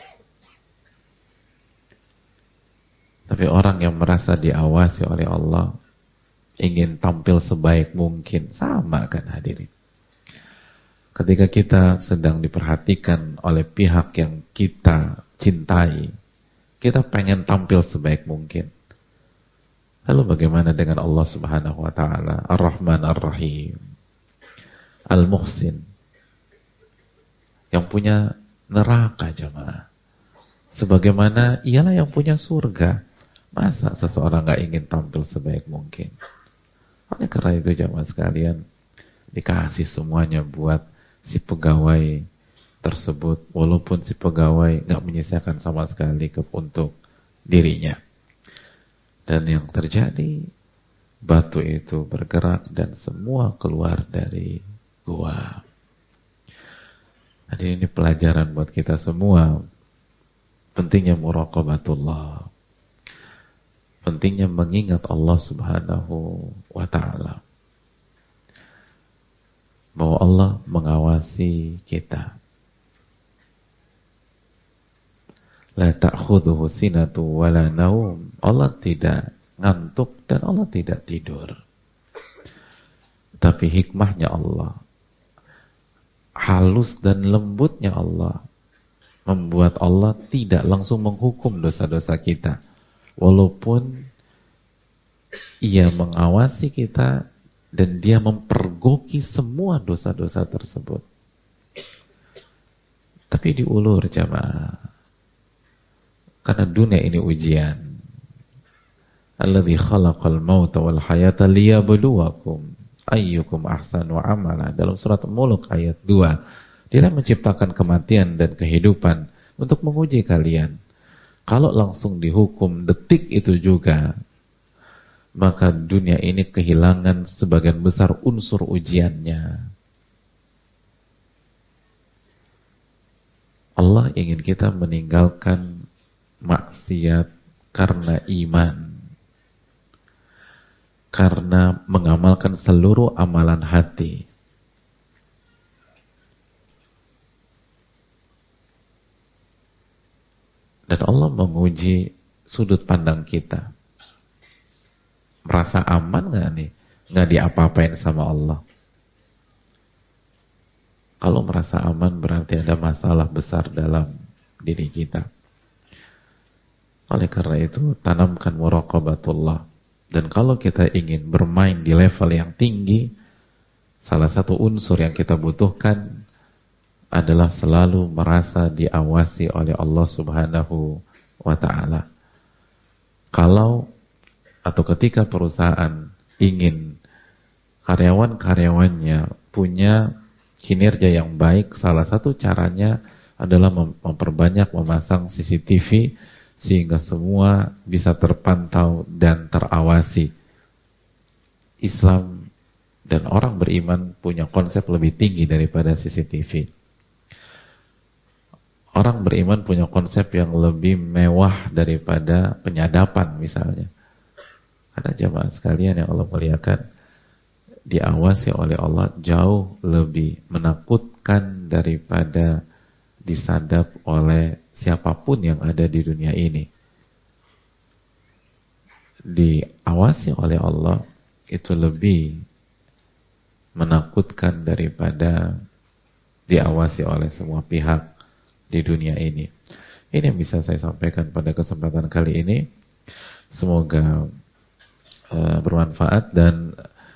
Tapi orang yang merasa diawasi oleh Allah, ingin tampil sebaik mungkin, sama kan hadirin. Ketika kita sedang diperhatikan oleh pihak yang kita cintai, kita pengen tampil sebaik mungkin. Lalu bagaimana dengan Allah Subhanahu wa taala, Ar-Rahman Ar-Rahim, Al-Muhsin, yang punya neraka jemaah. Sebagaimana ialah yang punya surga. Masa seseorang gak ingin tampil sebaik mungkin? Oleh karena itu jemaah sekalian, dikasih semuanya buat si pegawai tersebut, walaupun si pegawai gak menyisakan sama sekali untuk dirinya. Dan yang terjadi, batu itu bergerak dan semua keluar dari gua. Jadi ini pelajaran buat kita semua. Pentingnya muraqabatullah. Pentingnya mengingat Allah Subhanahu wa ta'ala. Bahwa Allah mengawasi kita. La ta'khudhuhu sinatu wala naum. Allah tidak ngantuk dan Allah tidak tidur. Tapi hikmahnya Allah, halus dan lembutnya Allah, membuat Allah tidak langsung menghukum dosa-dosa kita. Walaupun Ia mengawasi kita dan Dia mempergoki semua dosa-dosa tersebut. Tapi diulur jamaah. Karena dunia ini ujian. Alladzi khalaqal mauta wal hayata liyabluwakum ayyukum ahsanu amala. Dalam surat Mulk ayat 2. Dia menciptakan kematian dan kehidupan untuk menguji kalian. Kalau langsung dihukum detik itu juga, maka dunia ini kehilangan sebagian besar unsur ujiannya. Allah ingin kita meninggalkan maksiat karena iman. karena mengamalkan seluruh amalan hati. Dan Allah menguji sudut pandang kita. Merasa aman gak nih? Gak diapa-apain sama Allah. Kalau merasa aman berarti ada masalah besar dalam diri kita. Oleh karena itu, tanamkan muraqabatullah. Dan kalau kita ingin bermain di level yang tinggi, salah satu unsur yang kita butuhkan adalah selalu merasa diawasi oleh Allah Subhanahu wa ta'ala. Kalau atau ketika perusahaan ingin karyawan-karyawannya punya kinerja yang baik, salah satu caranya adalah memperbanyak memasang CCTV sehingga semua bisa terpantau dan terawasi. Islam dan orang beriman punya konsep lebih tinggi daripada CCTV. Orang beriman punya konsep yang lebih mewah daripada penyadapan misalnya. Karena jamaah sekalian yang Allah muliakan, diawasi oleh Allah jauh lebih menakutkan daripada disadap oleh siapapun yang ada di dunia ini. Diawasi oleh Allah itu lebih menakutkan daripada diawasi oleh semua pihak di dunia ini. Ini yang bisa saya sampaikan pada kesempatan kali ini. Semoga bermanfaat dan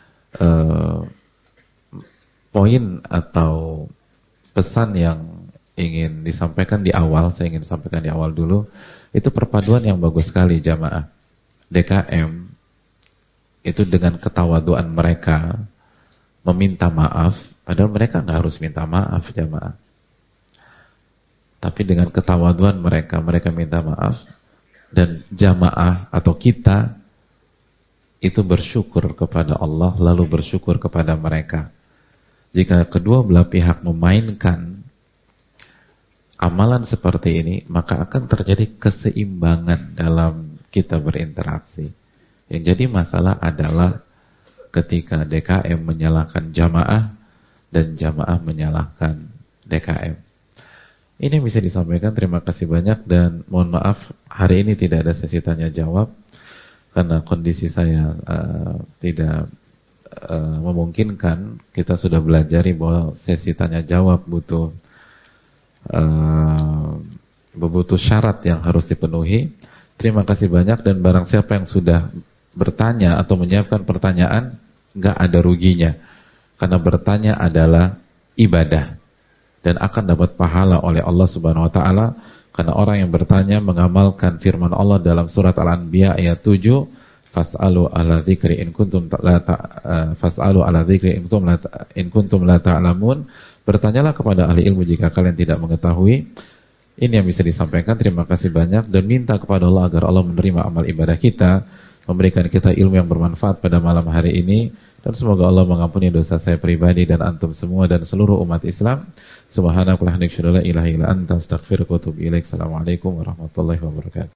poin atau pesan yang ingin disampaikan di awal, saya ingin sampaikan di awal dulu, itu perpaduan yang bagus sekali jamaah. DKM itu dengan ketawaduan mereka meminta maaf, padahal mereka nggak harus minta maaf jamaah. Tapi dengan ketawaduan mereka minta maaf, dan jamaah atau kita itu bersyukur kepada Allah lalu bersyukur kepada mereka. Jika kedua belah pihak memainkan amalan seperti ini, maka akan terjadi keseimbangan dalam kita berinteraksi. Yang jadi masalah adalah ketika DKM menyalahkan jamaah dan jamaah menyalahkan DKM. Ini bisa disampaikan, terima kasih banyak dan mohon maaf hari ini tidak ada sesi tanya jawab karena kondisi saya tidak memungkinkan. Kita sudah belajari bahwa sesi tanya jawab butuh syarat yang harus dipenuhi. Terima kasih banyak dan barang siapa yang sudah bertanya atau menyiapkan pertanyaan, nggak ada ruginya karena bertanya adalah ibadah dan akan dapat pahala oleh Allah Subhanahu wa taala karena orang yang bertanya mengamalkan firman Allah dalam surat Al-Anbiya ayat 7, fas'alu ala dzikri in kuntum la ta'lamun. Bertanyalah kepada ahli ilmu jika kalian tidak mengetahui. Ini yang bisa disampaikan. Terima kasih banyak dan minta kepada Allah agar Allah menerima amal ibadah kita, memberikan kita ilmu yang bermanfaat pada malam hari ini. Dan semoga Allah mengampuni dosa saya pribadi dan antum semua dan seluruh umat Islam. Subhanakallahumma wa bihamdika, la ilaha illa anta, astaghfiruka wa atubu ilaik. Assalamualaikum warahmatullahi wabarakatuh.